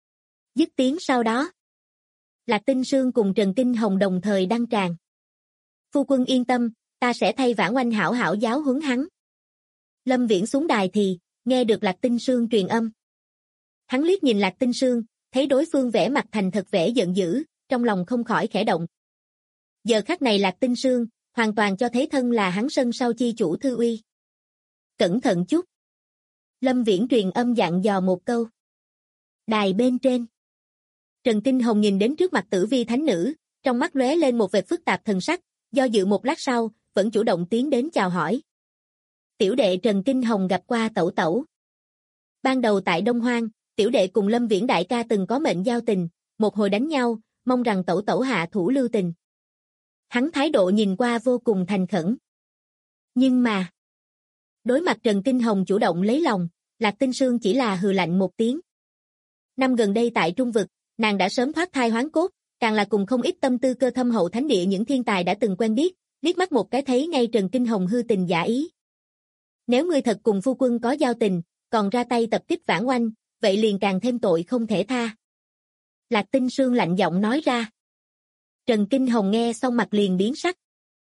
Dứt tiếng sau đó, Lạc Tinh Sương cùng Trần Kinh Hồng đồng thời đăng tràng. Phu quân yên tâm, ta sẽ thay Vãn Oanh hảo hảo giáo huấn hắn. Lâm Viễn xuống đài thì, nghe được Lạc Tinh Sương truyền âm. Hắn liếc nhìn Lạc Tinh Sương, thấy đối phương vẻ mặt thành thật vẻ giận dữ, trong lòng không khỏi khẽ động. Giờ khắc này Lạc Tinh Sương, hoàn toàn cho thấy thân là hắn sân sau chi chủ Thư Uy. Cẩn thận chút. Lâm Viễn truyền âm dặn dò một câu. Đài bên trên. Trần Kinh Hồng nhìn đến trước mặt Tử Vi Thánh Nữ, trong mắt lóe lên một vệt phức tạp thần sắc, do dự một lát sau, vẫn chủ động tiến đến chào hỏi. Tiểu đệ Trần Kinh Hồng gặp qua tẩu tẩu. Ban đầu tại Đông Hoang, tiểu đệ cùng Lâm Viễn đại ca từng có mệnh giao tình, một hồi đánh nhau, mong rằng tẩu tẩu hạ thủ lưu tình. Hắn thái độ nhìn qua vô cùng thành khẩn. Nhưng mà, đối mặt Trần Kinh Hồng chủ động lấy lòng, Lạc Tinh Sương chỉ là hừ lạnh một tiếng. Năm gần đây tại Trung Vực, nàng đã sớm thoát thai hoán cốt, càng là cùng không ít tâm tư cơ thâm hậu thánh địa những thiên tài đã từng quen biết, liếc mắt một cái thấy ngay Trần Kinh Hồng hư tình giả ý. Nếu ngươi thật cùng phu quân có giao tình, còn ra tay tập kích Vãn Oanh, vậy liền càng thêm tội không thể tha. Lạc Tinh Sương lạnh giọng nói ra. Trần Kinh Hồng nghe xong mặt liền biến sắc.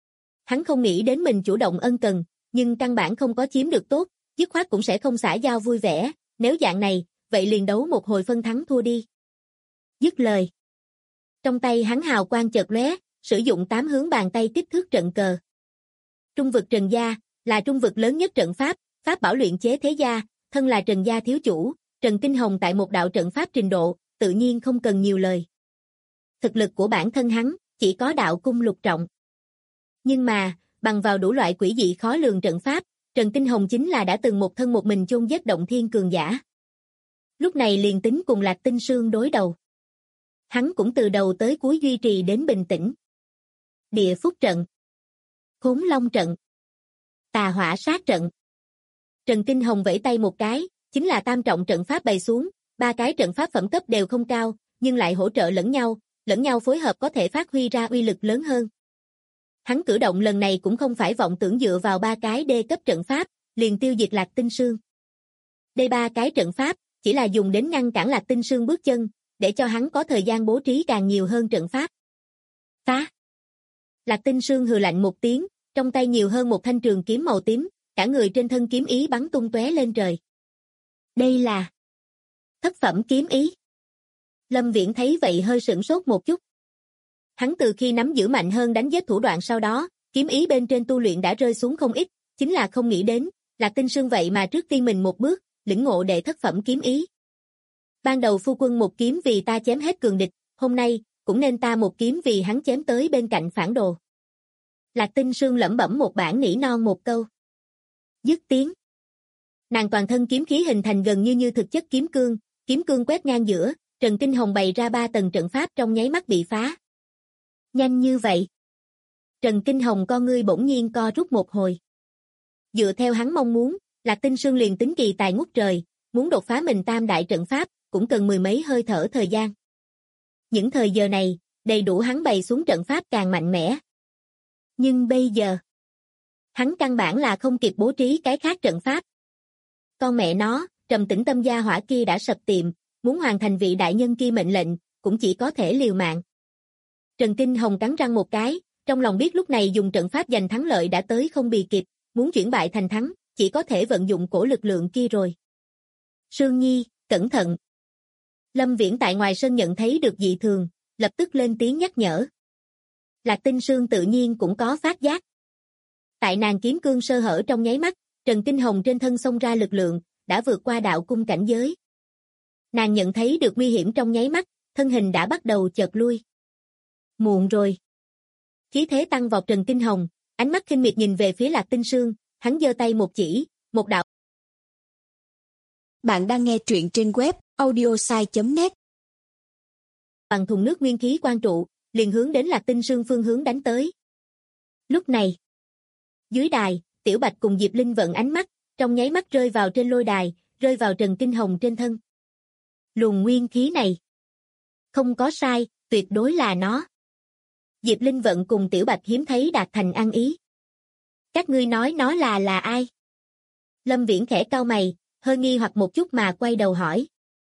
Hắn không nghĩ đến mình chủ động ân cần, nhưng căn bản không có chiếm được tốt, dứt khoát cũng sẽ không xả giao vui vẻ, nếu dạng này, vậy liền đấu một hồi phân thắng thua đi. Dứt lời. Trong tay hắn hào quang chợt lóe, sử dụng 8 hướng bàn tay kích thước trận cờ. Trung vực Trần gia, là trung vực lớn nhất trận pháp, pháp bảo luyện chế thế gia, thân là Trần gia thiếu chủ, Trần Kinh Hồng tại một đạo trận pháp trình độ, tự nhiên không cần nhiều lời. Thực lực của bản thân hắn, chỉ có đạo cung lục trọng. Nhưng mà, bằng vào đủ loại quỷ dị khó lường trận pháp, Trần Kinh Hồng chính là đã từng một thân một mình chôn giết động thiên cường giả. Lúc này liền tính cùng Lạc Tinh Sương đối đầu. Hắn cũng từ đầu tới cuối duy trì đến bình tĩnh. Địa Phúc trận, Khốn Long trận, Tà Hỏa sát trận. Trần Kinh Hồng vẫy tay một cái, chính là tam trọng trận pháp bày xuống, 3 cái trận pháp phẩm cấp đều không cao, nhưng lại hỗ trợ lẫn nhau phối hợp có thể phát huy ra uy lực lớn hơn. Hắn cử động lần này cũng không phải vọng tưởng dựa vào 3 cái đê cấp trận pháp, liền tiêu diệt Lạc Tinh Sương. Đây 3 cái trận pháp, chỉ là dùng đến ngăn cản Lạc Tinh Sương bước chân, để cho hắn có thời gian bố trí càng nhiều hơn trận pháp. Phá! Lạc Tinh Sương hừ lạnh một tiếng, trong tay nhiều hơn một thanh trường kiếm màu tím, cả người trên thân kiếm ý bắn tung tóe lên trời. Đây là thất phẩm kiếm ý. Lâm Viễn thấy vậy hơi sửng sốt một chút. Hắn từ khi nắm giữ mạnh hơn đánh giết thủ đoạn sau đó, kiếm ý bên trên tu luyện đã rơi xuống không ít, chính là không nghĩ đến, Lạc Tinh Sương vậy mà trước tiên mình một bước, lĩnh ngộ đệ thất phẩm kiếm ý. Ban đầu phu quân một kiếm vì ta chém hết cường địch, hôm nay, cũng nên ta một kiếm vì hắn chém tới bên cạnh phản đồ. Lạc Tinh Sương lẩm bẩm một bản nỉ non một câu. Dứt tiếng. Nàng toàn thân kiếm khí hình thành gần như thực chất kiếm cương quét ngang giữa, Trần Kinh Hồng bày ra 3 tầng trận pháp trong nháy mắt bị phá. Nhanh như vậy. Trần Kinh Hồng con ngươi bỗng nhiên co rút một hồi. Dựa theo hắn mong muốn, Lạc Tinh Sương liền tính kỳ tài ngút trời, muốn đột phá mình tam đại trận pháp, cũng cần mười mấy hơi thở thời gian. Những thời giờ này, đầy đủ hắn bày xuống trận pháp càng mạnh mẽ. Nhưng bây giờ, hắn căn bản là không kịp bố trí cái khác trận pháp. Con mẹ nó, Trầm Tĩnh Tâm gia hỏa kia đã sập tiệm, muốn hoàn thành vị đại nhân kia mệnh lệnh, cũng chỉ có thể liều mạng. Trần Kinh Hồng cắn răng một cái, trong lòng biết lúc này dùng trận pháp giành thắng lợi đã tới không bì kịp, muốn chuyển bại thành thắng, chỉ có thể vận dụng cổ lực lượng kia rồi. Sương Nhi, cẩn thận. Lâm Viễn tại ngoài sân nhận thấy được dị thường, lập tức lên tiếng nhắc nhở. Lạc Tinh Sương tự nhiên cũng có phát giác. Tại nàng kiếm cương sơ hở trong nháy mắt, Trần Kinh Hồng trên thân xông ra lực lượng, đã vượt qua đạo cung cảnh giới. Nàng nhận thấy được nguy hiểm trong nháy mắt, thân hình đã bắt đầu chợt lui. Muộn rồi. Khí thế tăng vọt Trần Kinh Hồng, ánh mắt khinh miệt nhìn về phía Lạc Tinh Sương, hắn giơ tay một chỉ, một đạo. Bạn đang nghe truyện trên web audiosai.net. Bằng thùng nước nguyên khí quan trụ, liền hướng đến Lạc Tinh Sương phương hướng đánh tới. Lúc này, dưới đài, Tiểu Bạch cùng Diệp Linh vận ánh mắt, trong nháy mắt rơi vào trên lôi đài, rơi vào Trần Kinh Hồng trên thân. Luồng nguyên khí này, không có sai, tuyệt đối là nó. Diệp Linh vận cùng Tiểu Bạch hiếm thấy đạt thành ăn ý. Các ngươi nói nó là ai? Lâm Viễn khẽ cau mày, hơi nghi hoặc một chút mà quay đầu hỏi.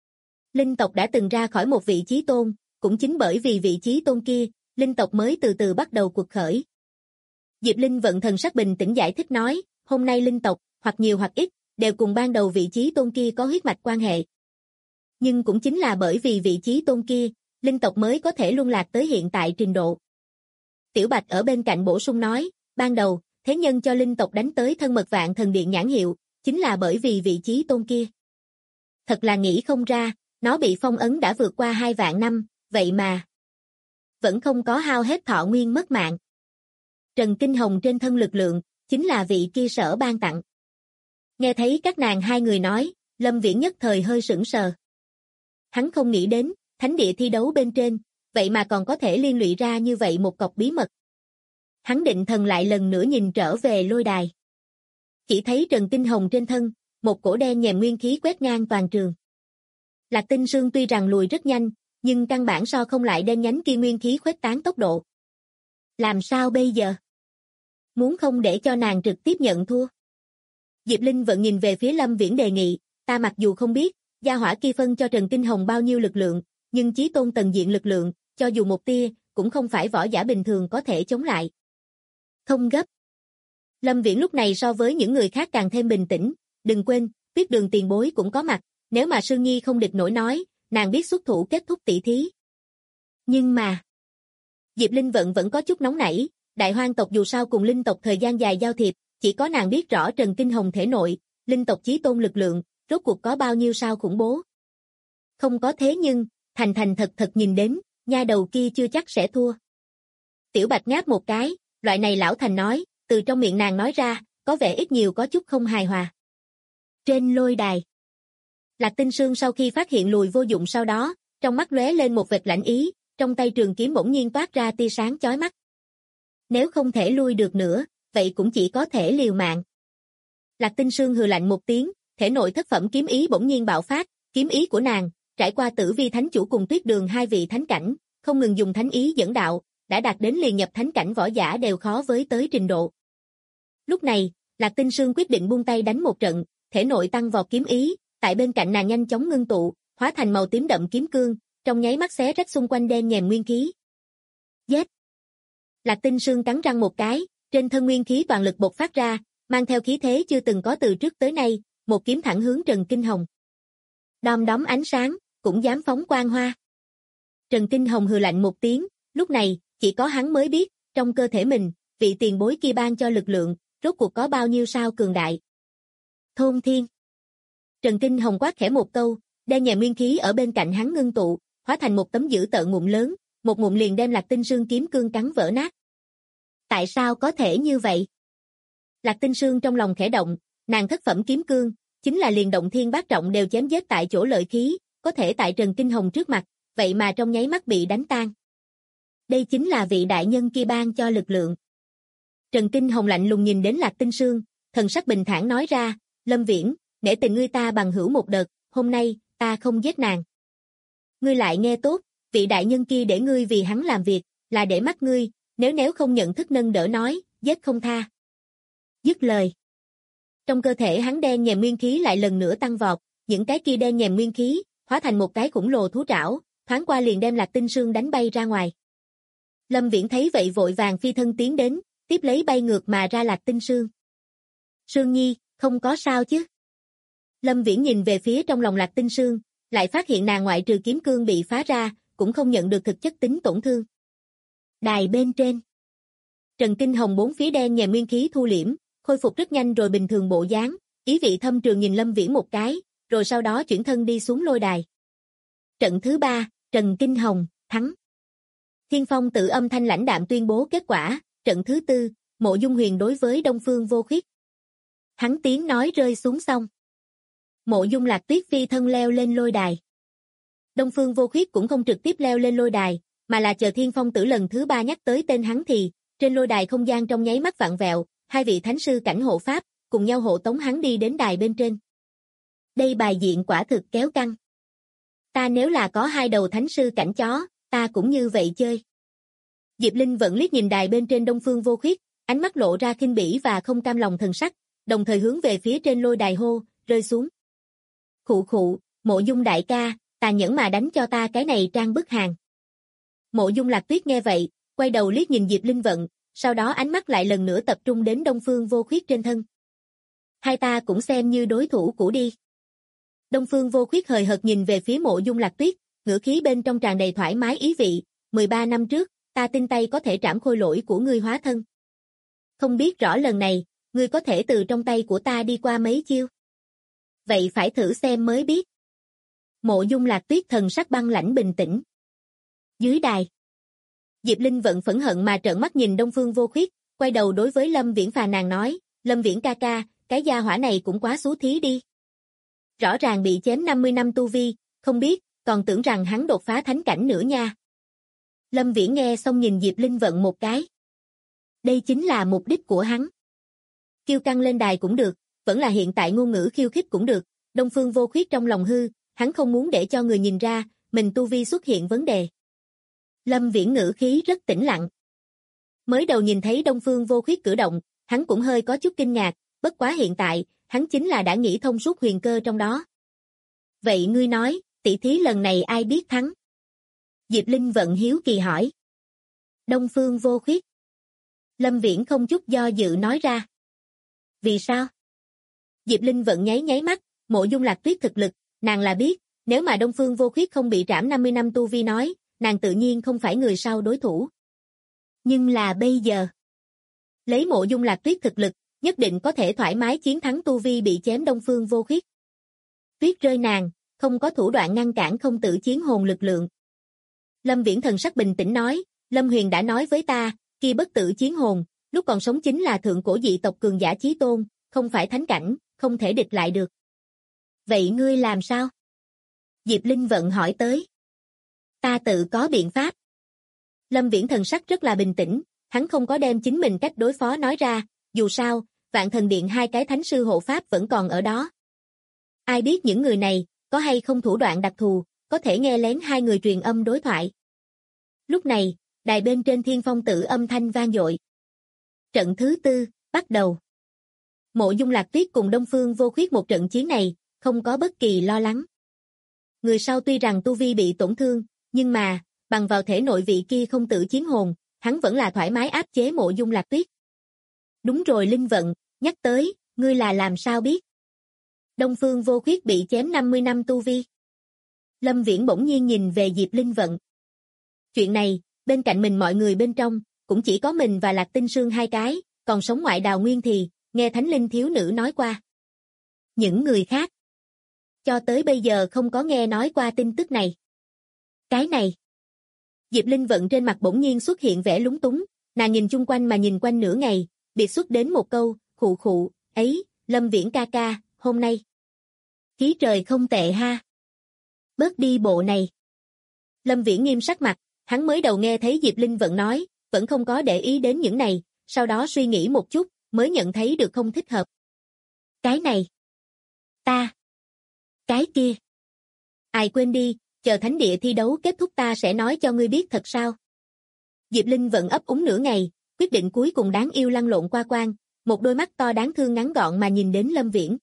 Linh tộc đã từng ra khỏi một vị chí tôn, cũng chính bởi vì vị chí tôn kia, linh tộc mới từ từ bắt đầu cuộc khởi. Diệp Linh vận thần sắc bình tĩnh giải thích nói, hôm nay linh tộc, hoặc nhiều hoặc ít, đều cùng ban đầu vị chí tôn kia có huyết mạch quan hệ. Nhưng cũng chính là bởi vì vị chí tôn kia, linh tộc mới có thể luân lạc tới hiện tại trình độ. Tiểu Bạch ở bên cạnh bổ sung nói, ban đầu, thế nhân cho linh tộc đánh tới thân mật vạn thần điện nhãn hiệu, chính là bởi vì vị chí tôn kia. Thật là nghĩ không ra, nó bị phong ấn đã vượt qua 2 vạn năm, vậy mà vẫn không có hao hết thọ nguyên mất mạng. Trần Kinh Hồng trên thân lực lượng, chính là vị kia sở ban tặng. Nghe thấy các nàng hai người nói, Lâm Viễn nhất thời hơi sững sờ. Hắn không nghĩ đến, thánh địa thi đấu bên trên, vậy mà còn có thể liên lụy ra như vậy một cọc bí mật. Hắn định thần lại lần nữa nhìn trở về lôi đài. Chỉ thấy Trần Kinh Hồng trên thân, một cổ đen nhèm nguyên khí quét ngang toàn trường. Lạc Tinh Sương tuy rằng lùi rất nhanh, nhưng căn bản so không lại đen nhánh kia nguyên khí khuếch tán tốc độ. Làm sao bây giờ? Muốn không để cho nàng trực tiếp nhận thua? Diệp Linh vẫn nhìn về phía Lâm Viễn đề nghị, ta mặc dù không biết, gia hỏa kia phân cho Trần Kinh Hồng bao nhiêu lực lượng, nhưng chí tôn tầng diện lực lượng, cho dù một tia, cũng không phải võ giả bình thường có thể chống lại. Không gấp. Lâm Viễn lúc này so với những người khác càng thêm bình tĩnh, đừng quên, Tuyết Đường tiền bối cũng có mặt, nếu mà Sương Nhi không địch nổi nói, nàng biết xuất thủ kết thúc tỷ thí. Nhưng mà, Diệp Linh vẫn có chút nóng nảy, đại hoang tộc dù sao cùng linh tộc thời gian dài giao thiệp, chỉ có nàng biết rõ Trần Kinh Hồng thể nội, linh tộc chí tôn lực lượng, rốt cuộc có bao nhiêu sao khủng bố. Không có thế nhưng, thành thật nhìn đến, nha đầu kia chưa chắc sẽ thua. Tiểu Bạch ngáp một cái, loại này lão thành nói, từ trong miệng nàng nói ra, có vẻ ít nhiều có chút không hài hòa. Trên lôi đài, Lạc Tinh Sương sau khi phát hiện lùi vô dụng sau đó, trong mắt lóe lên một vệt lạnh ý, trong tay trường kiếm bỗng nhiên toát ra tia sáng chói mắt. Nếu không thể lui được nữa, vậy cũng chỉ có thể liều mạng. Lạc Tinh Sương hừ lạnh một tiếng, thể nội thất phẩm kiếm ý bỗng nhiên bạo phát, kiếm ý của nàng, trải qua Tử Vi Thánh Chủ cùng Tuyết Đường hai vị thánh cảnh, không ngừng dùng thánh ý dẫn đạo, đã đạt đến liền nhập thánh cảnh võ giả đều khó với tới trình độ. Lúc này, Lạc Tinh Sương quyết định buông tay đánh một trận, thể nội tăng vọt kiếm ý, tại bên cạnh nàng nhanh chóng ngưng tụ, hóa thành màu tím đậm kiếm cương, trong nháy mắt xé rách xung quanh đen nhèm nguyên khí. Giết! Lạc Tinh Sương cắn răng một cái, trên thân nguyên khí toàn lực bộc phát ra, mang theo khí thế chưa từng có từ trước tới nay, một kiếm thẳng hướng Trần Kinh Hồng. Đom đóm ánh sáng, cũng dám phóng quang hoa. Trần Kinh Hồng hừ lạnh một tiếng, lúc này, chỉ có hắn mới biết, trong cơ thể mình, vị tiền bối kia ban cho lực lượng, rốt cuộc có bao nhiêu sao cường đại. Thôn thiên. Trần Kinh Hồng quát khẽ một câu, đen nhèm nguyên khí ở bên cạnh hắn ngưng tụ, hóa thành một tấm dữ tợn ngụm lớn, một ngụm liền đem Lạc Tinh Sương kiếm cương cắn vỡ nát. Tại sao có thể như vậy? Lạc Tinh Sương trong lòng khẽ động, nàng thất phẩm kiếm cương, chính là liền động thiên bát trọng đều chém giết tại chỗ lợi khí, có thể tại Trần Kinh Hồng trước mặt, vậy mà trong nháy mắt bị đánh tan. Đây chính là vị đại nhân kia ban cho lực lượng. Trần Kinh Hồng lạnh lùng nhìn đến Lạc Tinh Sương, thần sắc bình thản nói ra, Lâm Viễn, nể tình ngươi ta bằng hữu một đợt, hôm nay, ta không giết nàng. Ngươi lại nghe tốt, vị đại nhân kia để ngươi vì hắn làm việc, là để mắt ngươi, nếu không nhận thức nâng đỡ nói, giết không tha. Dứt lời. Trong cơ thể hắn đen nhèm nguyên khí lại lần nữa tăng vọt, những cái kia đen nhèm nguyên khí, hóa thành một cái khủng lồ thú trảo, thoáng qua liền đem Lạc Tinh Sương đánh bay ra ngoài. Lâm Viễn thấy vậy vội vàng phi thân tiến đến, tiếp lấy bay ngược mà ra Lạc Tinh Sương. Sương Nhi, không có sao chứ? Lâm Viễn nhìn về phía trong lòng Lạc Tinh Sương, lại phát hiện nàng ngoại trừ kiếm cương bị phá ra, cũng không nhận được thực chất tính tổn thương. Đài bên trên. Trần Kinh Hồng bốn phía đen nhèm nguyên khí thu liễm, khôi phục rất nhanh rồi bình thường bộ dáng, ý vị thâm trường nhìn Lâm Viễn một cái, rồi sau đó chuyển thân đi xuống lôi đài. Trận thứ 3, Trần Kinh Hồng, thắng. Thiên Phong tự âm thanh lãnh đạm tuyên bố kết quả, trận thứ 4, Mộ Dung Huyền đối với Đông Phương Vô Khuyết. Hắn tiếng nói rơi xuống xong. Mộ Dung Lạc Tuyết phi thân leo lên lôi đài. Đông Phương Vô Khuyết cũng không trực tiếp leo lên lôi đài, mà là chờ Thiên Phong tử lần thứ 3 nhắc tới tên hắn thì, trên lôi đài không gian trong nháy mắt vặn vẹo, hai vị thánh sư cảnh hộ pháp, cùng nhau hộ tống hắn đi đến đài bên trên. Đây bài diện quả thực kéo căng. Ta nếu là có hai đầu thánh sư cảnh chó, ta cũng như vậy chơi. Diệp Linh vẫn liếc nhìn đài bên trên Đông Phương Vô Khuyết, ánh mắt lộ ra khinh bỉ và không cam lòng thần sắc, đồng thời hướng về phía trên lôi đài hô, rơi xuống. Khụ khụ, Mộ Dung đại ca, tàn nhẫn mà đánh cho ta cái này trang bức hàng. Mộ Dung Lạc Tuyết nghe vậy, quay đầu liếc nhìn Diệp Linh Vận, sau đó ánh mắt lại lần nữa tập trung đến Đông Phương Vô Khuyết trên thân. Hai ta cũng xem như đối thủ cũ đi. Đông Phương Vô Khuyết hời hợt nhìn về phía Mộ Dung Lạc Tuyết, ngữ khí bên trong tràn đầy thoải mái ý vị, 13 năm trước, ta tin tay có thể trảm khôi lỗi của ngươi hóa thân. Không biết rõ lần này, ngươi có thể từ trong tay của ta đi qua mấy chiêu. Vậy phải thử xem mới biết. Mộ Dung Lạc Tuyết thần sắc băng lãnh bình tĩnh. Dưới đài. Diệp Linh Vận phẫn hận mà trợn mắt nhìn Đông Phương Vô Khuyết, quay đầu đối với Lâm Viễn phàn nàn nói, Lâm Viễn ca ca, cái gia hỏa này cũng quá xú thí đi. Rõ ràng bị chém 50 năm tu vi, không biết, còn tưởng rằng hắn đột phá thánh cảnh nữa nha. Lâm Viễn nghe xong nhìn Diệp Linh Vận một cái. Đây chính là mục đích của hắn. Kiêu căng lên đài cũng được, vẫn là hiện tại ngôn ngữ khiêu khích cũng được, Đông Phương Vô Khuyết trong lòng hư, hắn không muốn để cho người nhìn ra, mình tu vi xuất hiện vấn đề. Lâm Viễn ngữ khí rất tĩnh lặng. Mới đầu nhìn thấy Đông Phương Vô Khuyết cử động, hắn cũng hơi có chút kinh ngạc, bất quá hiện tại, hắn chính là đã nghĩ thông suốt huyền cơ trong đó. Vậy ngươi nói, tỷ thí lần này ai biết thắng? Diệp Linh Vận hiếu kỳ hỏi. Đông Phương Vô Khuyết. Lâm Viễn không chút do dự nói ra. Vì sao? Diệp Linh Vận nháy mắt, Mộ Dung Lạc Tuyết thực lực, nàng là biết, nếu mà Đông Phương Vô Khuyết không bị trảm 50 năm tu vi nói, nàng tự nhiên không phải người sau đối thủ. Nhưng là bây giờ, lấy Mộ Dung Lạc Tuyết thực lực, nhất định có thể thoải mái chiến thắng tu vi bị chém Đông Phương Vô Khuyết. Tuyết rơi nàng, không có thủ đoạn ngăn cản không tự chiến hồn lực lượng. Lâm Viễn thần sắc bình tĩnh nói, Lâm Huyền đã nói với ta, kia bất tử chiến hồn, lúc còn sống chính là thượng cổ dị tộc cường giả chí tôn, không phải thánh cảnh, không thể địch lại được. Vậy ngươi làm sao? Diệp Linh Vận hỏi tới. Ta tự có biện pháp. Lâm Viễn thần sắc rất là bình tĩnh, hắn không có đem chính mình cách đối phó nói ra, dù sao, Vạn Thần Điện hai cái thánh sư hộ pháp vẫn còn ở đó. Ai biết những người này, có hay không thủ đoạn đặc thù, có thể nghe lén hai người truyền âm đối thoại. Lúc này, đài bên trên Thiên Phong tự âm thanh vang dội. Trận thứ 4, bắt đầu. Mộ Dung Lạc Tuyết cùng Đông Phương Vô Khuyết một trận chiến này, không có bất kỳ lo lắng. Người sau tuy rằng tu vi bị tổn thương, nhưng mà, bằng vào thể nội vị kia không tự chiến hồn, hắn vẫn là thoải mái áp chế Mộ Dung Lạc Tuyết. Đúng rồi Linh Vận, nhắc tới, ngươi là làm sao biết? Đông Phương Vô Khuyết bị chém 50 năm tu vi. Lâm Viễn bỗng nhiên nhìn về Diệp Linh Vận. Chuyện này, bên cạnh mình mọi người bên trong, cũng chỉ có mình và Lạc Tinh Sương hai cái, còn sống ngoại Đào Nguyên thì, nghe Thánh Linh thiếu nữ nói qua. Những người khác, cho tới bây giờ không có nghe nói qua tin tức này. Cái này, Diệp Linh Vận trên mặt bỗng nhiên xuất hiện vẻ lúng túng, nàng nhìn chung quanh mà nhìn quanh nửa ngày, biệt xuất đến một câu, khụ khụ, ấy, Lâm Viễn ca ca, hôm nay. Khí trời không tệ ha. Bớt đi bộ này. Lâm Viễn nghiêm sắc mặt, hắn mới đầu nghe thấy Diệp Linh Vận nói, vẫn không có để ý đến những này, sau đó suy nghĩ một chút, mới nhận thấy được không thích hợp. Cái này. Ta. Cái kia. Ai quên đi, chờ thánh địa thi đấu kết thúc ta sẽ nói cho ngươi biết thật sao. Diệp Linh Vận ấp úng nửa ngày, quyết định cuối cùng đáng yêu lăn lộn qua quan, một đôi mắt to đáng thương ngắn gọn mà nhìn đến Lâm Viễn.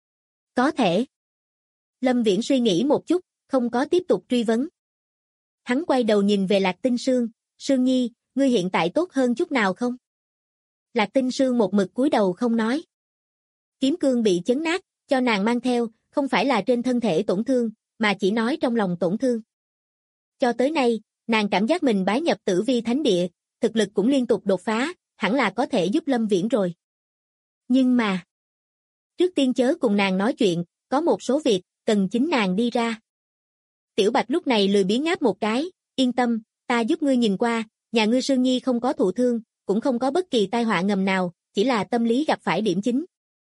Có thể. Lâm Viễn suy nghĩ một chút, không có tiếp tục truy vấn. Hắn quay đầu nhìn về Lạc Tinh Sương, Sương Nhi, ngươi hiện tại tốt hơn chút nào không? Lạc Tinh Sương một mực cúi đầu không nói. Kiếm cương bị chấn nát, cho nàng mang theo, không phải là trên thân thể tổn thương, mà chỉ nói trong lòng tổn thương. Cho tới nay, nàng cảm giác mình bái nhập Tử Vi Thánh Địa, thực lực cũng liên tục đột phá, hẳn là có thể giúp Lâm Viễn rồi. Nhưng mà, trước tiên chớ cùng nàng nói chuyện, có một số việc, cần chính nàng đi ra. Tiểu Bạch lúc này lười biếng ngáp một cái, yên tâm, ta giúp ngươi nhìn qua, nhà ngươi Sương Nhi không có thụ thương, cũng không có bất kỳ tai họa ngầm nào, chỉ là tâm lý gặp phải điểm chính.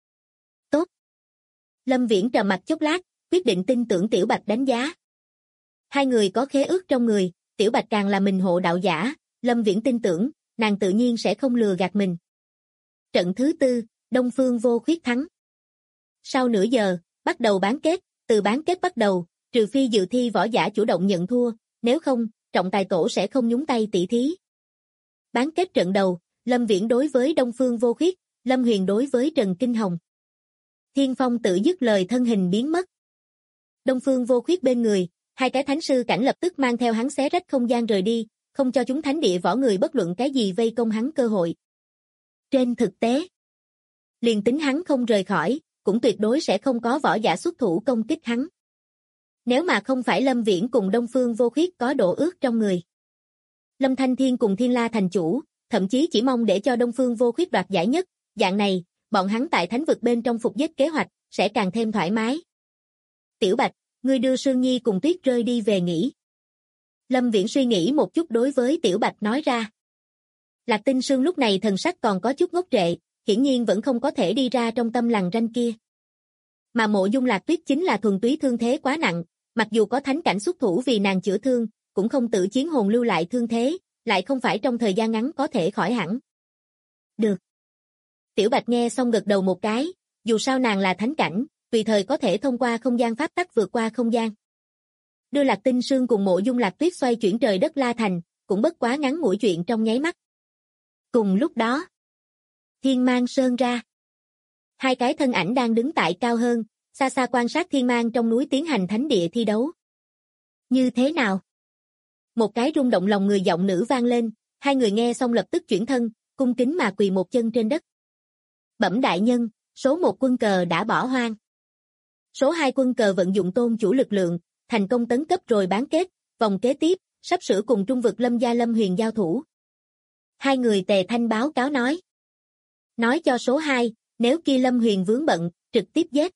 Tốt. Lâm Viễn trầm mặt chốc lát, quyết định tin tưởng Tiểu Bạch đánh giá. Hai người có khế ước trong người, Tiểu Bạch càng là mình hộ đạo giả, Lâm Viễn tin tưởng, nàng tự nhiên sẽ không lừa gạt mình. Trận thứ 4, Đông Phương Vô Khuyết thắng. Sau nửa giờ, bắt đầu bán kết, từ bán kết bắt đầu, trừ phi dự thi võ giả chủ động nhận thua, nếu không, trọng tài tổ sẽ không nhúng tay tỷ thí. Bán kết trận đầu, Lâm Viễn đối với Đông Phương Vô Khuyết, Lâm Huyền đối với Trần Kinh Hồng. Thiên Phong tự dứt lời thân hình biến mất. Đông Phương Vô Khuyết bên người, hai cái thánh sư cảnh lập tức mang theo hắn xé rách không gian rời đi, không cho chúng thánh địa võ người bất luận cái gì vây công hắn cơ hội. Trên thực tế, liền tính hắn không rời khỏi, cũng tuyệt đối sẽ không có võ giả xuất thủ công kích hắn. Nếu mà không phải Lâm Viễn cùng Đông Phương Vô Khuyết có độ ước trong người. Lâm Thanh Thiên cùng Thiên La thành chủ, thậm chí chỉ mong để cho Đông Phương Vô Khuyết đoạt giải nhất, dạng này, bọn hắn tại thánh vực bên trong phục giết kế hoạch, sẽ càng thêm thoải mái. Tiểu Bạch, ngươi đưa Sương Nhi cùng Tuyết Rơi đi về nghỉ. Lâm Viễn suy nghĩ một chút đối với Tiểu Bạch nói ra. Lạc Tinh Sương lúc này thần sắc còn có chút ngốc trệ, hiển nhiên vẫn không có thể đi ra trong tâm lằn ranh kia. Mà Mộ Dung Lạc Tuyết chính là thuần túy thương thế quá nặng, mặc dù có thánh cảnh xuất thủ vì nàng chữa thương, cũng không tự chiến hồn lưu lại thương thế, lại không phải trong thời gian ngắn có thể khỏi hẳn. Được. Tiểu Bạch nghe xong gật đầu một cái, dù sao nàng là thánh cảnh, tùy thời có thể thông qua không gian pháp tắc vượt qua không gian. Đưa Lạc Tinh Sương cùng Mộ Dung Lạc Tuyết xoay chuyển trời đất La Thành, cũng bất quá ngắn ngủi chuyện trong nháy mắt. Cùng lúc đó, Thiên Mang Sơn ra. Hai cái thân ảnh đang đứng tại cao hơn, xa xa quan sát Thiên Mang trong núi tiến hành thánh địa thi đấu. Như thế nào? Một cái rung động lòng người giọng nữ vang lên, hai người nghe xong lập tức chuyển thân, cung kính mà quỳ một chân trên đất. Bẩm đại nhân, số 1 quân cờ đã bỏ hoang. Số 2 quân cờ vận dụng tôn chủ lực lượng, thành công tấn cấp rồi bán kết, vòng kế tiếp, sắp sửa cùng trung vực Lâm gia Lâm Huyền giao thủ. Hai người tề thanh báo cáo nói. Nói cho số 2, nếu kia Lâm Huyền vướng bận, trực tiếp giết.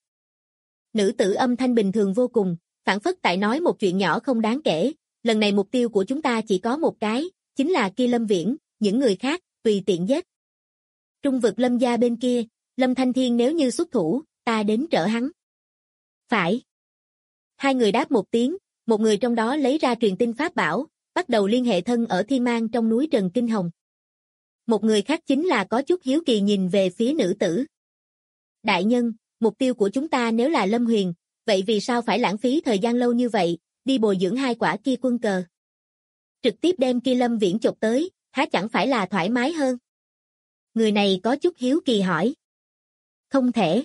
Nữ tử âm thanh bình thường vô cùng, phảng phất tại nói một chuyện nhỏ không đáng kể, lần này mục tiêu của chúng ta chỉ có một cái, chính là kia Lâm Viễn, những người khác, tùy tiện giết. Trung vực Lâm gia bên kia, Lâm Thanh Thiên nếu như xuất thủ, ta đến trợ hắn. Phải. Hai người đáp một tiếng, một người trong đó lấy ra truyền tin pháp bảo, bắt đầu liên hệ thân ở Thiên Mang trong núi Trần Kinh Hồng. Một người khác chính là có chút hiếu kỳ nhìn về phía nữ tử. Đại nhân, mục tiêu của chúng ta nếu là Lâm Huyền, vậy vì sao phải lãng phí thời gian lâu như vậy, đi bồi dưỡng hai quả kia quân cờ? Trực tiếp đem kia Lâm Viễn chộp tới, há chẳng phải là thoải mái hơn? Người này có chút hiếu kỳ hỏi. Không thể.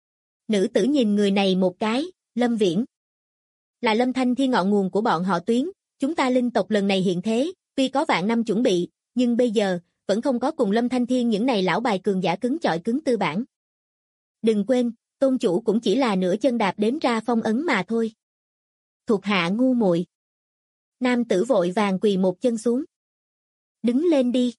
Nữ tử nhìn người này một cái, Lâm Viễn. Là Lâm Thanh Thiên ngọn nguồn của bọn họ Tuyến, chúng ta linh tộc lần này hiện thế, tuy có vạn năm chuẩn bị, nhưng bây giờ, vẫn không có cùng Lâm Thanh Thiên những này lão bài cường giả cứng chọi cứng tư bản. Đừng quên, tôn chủ cũng chỉ là nửa chân đạp đến ra phong ấn mà thôi. Thuộc hạ ngu muội. Nam tử vội vàng quỳ một chân xuống. Đứng lên đi.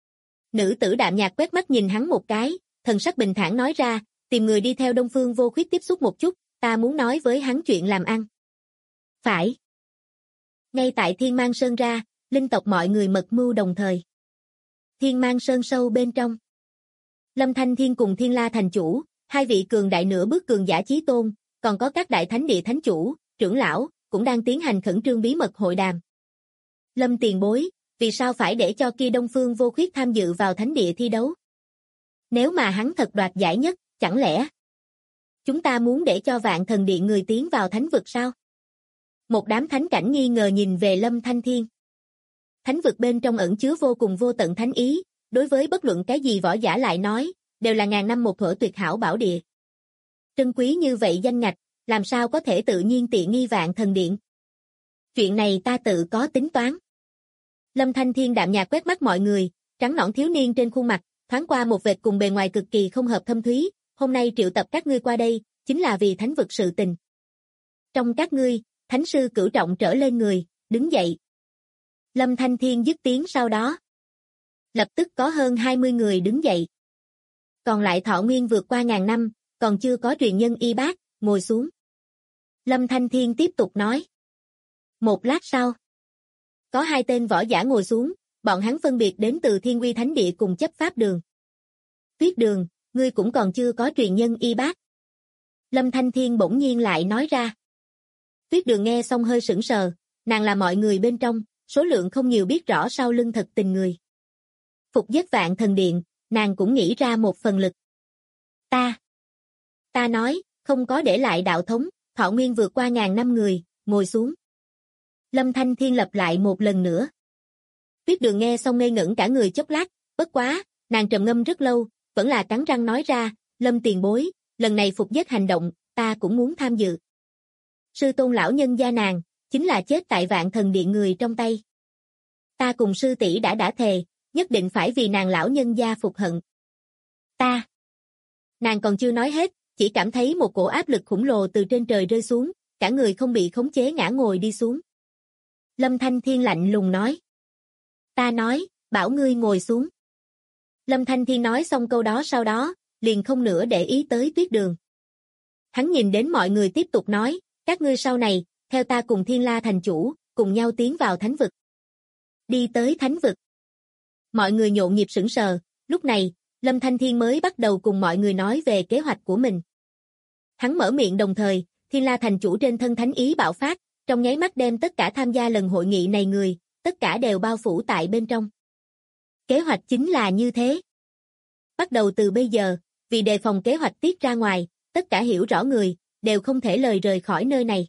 Nữ tử đạm nhạt quét mắt nhìn hắn một cái, thần sắc bình thản nói ra, tìm người đi theo Đông Phương Vô Khuyết tiếp xúc một chút, ta muốn nói với hắn chuyện làm ăn. Phải. Ngay tại Thiên Mang Sơn ra, linh tộc mọi người mật mưu đồng thời. Thiên Mang Sơn sâu bên trong. Lâm Thanh Thiên cùng Thiên La thành chủ, hai vị cường đại nửa bước cường giả chí tôn, còn có các đại thánh địa thánh chủ, trưởng lão, cũng đang tiến hành khẩn trương bí mật hội đàm. Lâm tiền bối, vì sao phải để cho kia Đông Phương Vô Khuyết tham dự vào thánh địa thi đấu? Nếu mà hắn thật đoạt giải nhất, chẳng lẽ chúng ta muốn để cho Vạn Thần Điện người tiến vào thánh vực sao? Một đám thánh cảnh nghi ngờ nhìn về Lâm Thanh Thiên. Thánh vực bên trong ẩn chứa vô cùng vô tận thánh ý, đối với bất luận cái gì võ giả lại nói, đều là ngàn năm một thuở tuyệt hảo bảo địa. Trân quý như vậy danh ngạch, làm sao có thể tự nhiên tiện nghi Vạn Thần Điện? Chuyện này ta tự có tính toán. Lâm Thanh Thiên đạm nhạt quét mắt mọi người, trắng nõn thiếu niên trên khuôn mặt, thoáng qua một vệt cùng bề ngoài cực kỳ không hợp thâm thúy, hôm nay triệu tập các ngươi qua đây, chính là vì thánh vực sự tình. Trong các ngươi, thánh sư cửu trọng trở lên người, đứng dậy. Lâm Thanh Thiên dứt tiếng sau đó. Lập tức có hơn 20 người đứng dậy. Còn lại thọ nguyên vượt qua ngàn năm, còn chưa có truyền nhân y bác, ngồi xuống. Lâm Thanh Thiên tiếp tục nói. Một lát sau, có hai tên võ giả ngồi xuống, bọn hắn phân biệt đến từ Thiên Uy Thánh Địa cùng chấp pháp đường. Tuyết Đường, ngươi cũng còn chưa có truyền nhân y bác. Lâm Thanh Thiên bỗng nhiên lại nói ra. Tuyết Đường nghe xong hơi sững sờ, nàng là mọi người bên trong, số lượng không nhiều biết rõ sau lưng thật tình người. Phục giết Vạn Thần Điện, nàng cũng nghĩ ra một phần lực. Ta nói, không có để lại đạo thống, thọ nguyên vượt qua ngàn năm người, ngồi xuống. Lâm Thanh Thiên lặp lại một lần nữa. Tuyết Đường nghe xong ngây ngẩn cả người chốc lát, bất quá, nàng trầm ngâm rất lâu, vẫn là cắn răng nói ra, Lâm tiền bối, lần này phục giết hành động, ta cũng muốn tham dự. Sư tôn lão nhân gia nàng, chính là chết tại Vạn Thần Điện người trong tay. Ta cùng sư tỷ đã thề, nhất định phải vì nàng lão nhân gia phục hận. Nàng còn chưa nói hết, chỉ cảm thấy một cổ áp lực khủng lồ từ trên trời rơi xuống, cả người không bị khống chế ngã ngồi đi xuống. Lâm Thanh Thiên lạnh lùng nói. Ta nói, bảo ngươi ngồi xuống. Lâm Thanh Thiên nói xong câu đó sau đó, liền không nữa để ý tới Tuyết Đường. Hắn nhìn đến mọi người tiếp tục nói, các ngươi sau này, theo ta cùng Thiên La thành chủ, cùng nhau tiến vào thánh vực. Đi tới thánh vực. Mọi người nhộn nhịp sững sờ, lúc này, Lâm Thanh Thiên mới bắt đầu cùng mọi người nói về kế hoạch của mình. Hắn mở miệng đồng thời, Thiên La thành chủ trên thân thánh ý bạo phát, trong nháy mắt đem tất cả tham gia lần hội nghị này người, tất cả đều bao phủ tại bên trong. Kế hoạch chính là như thế. Bắt đầu từ bây giờ, vì đề phòng kế hoạch tiết ra ngoài, tất cả hiểu rõ người, đều không thể lời rời khỏi nơi này.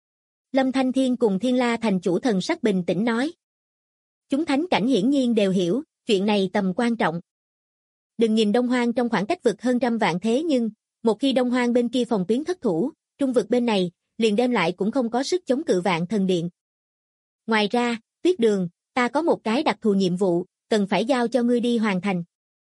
Lâm Thanh Thiên cùng Thiên La thành chủ thần sắc bình tĩnh nói. Chúng thánh cảnh hiển nhiên đều hiểu, chuyện này tầm quan trọng. Đừng nhìn Đông Hoang trong khoảng cách vực hơn trăm vạn thế nhưng, một khi Đông Hoang bên kia phòng tuyến thất thủ, Trung vực bên này, liền đem lại cũng không có sức chống cự Vạn Thần Điện. Ngoài ra, Tuyết Đường, ta có một cái đặc thù nhiệm vụ, cần phải giao cho ngươi đi hoàn thành.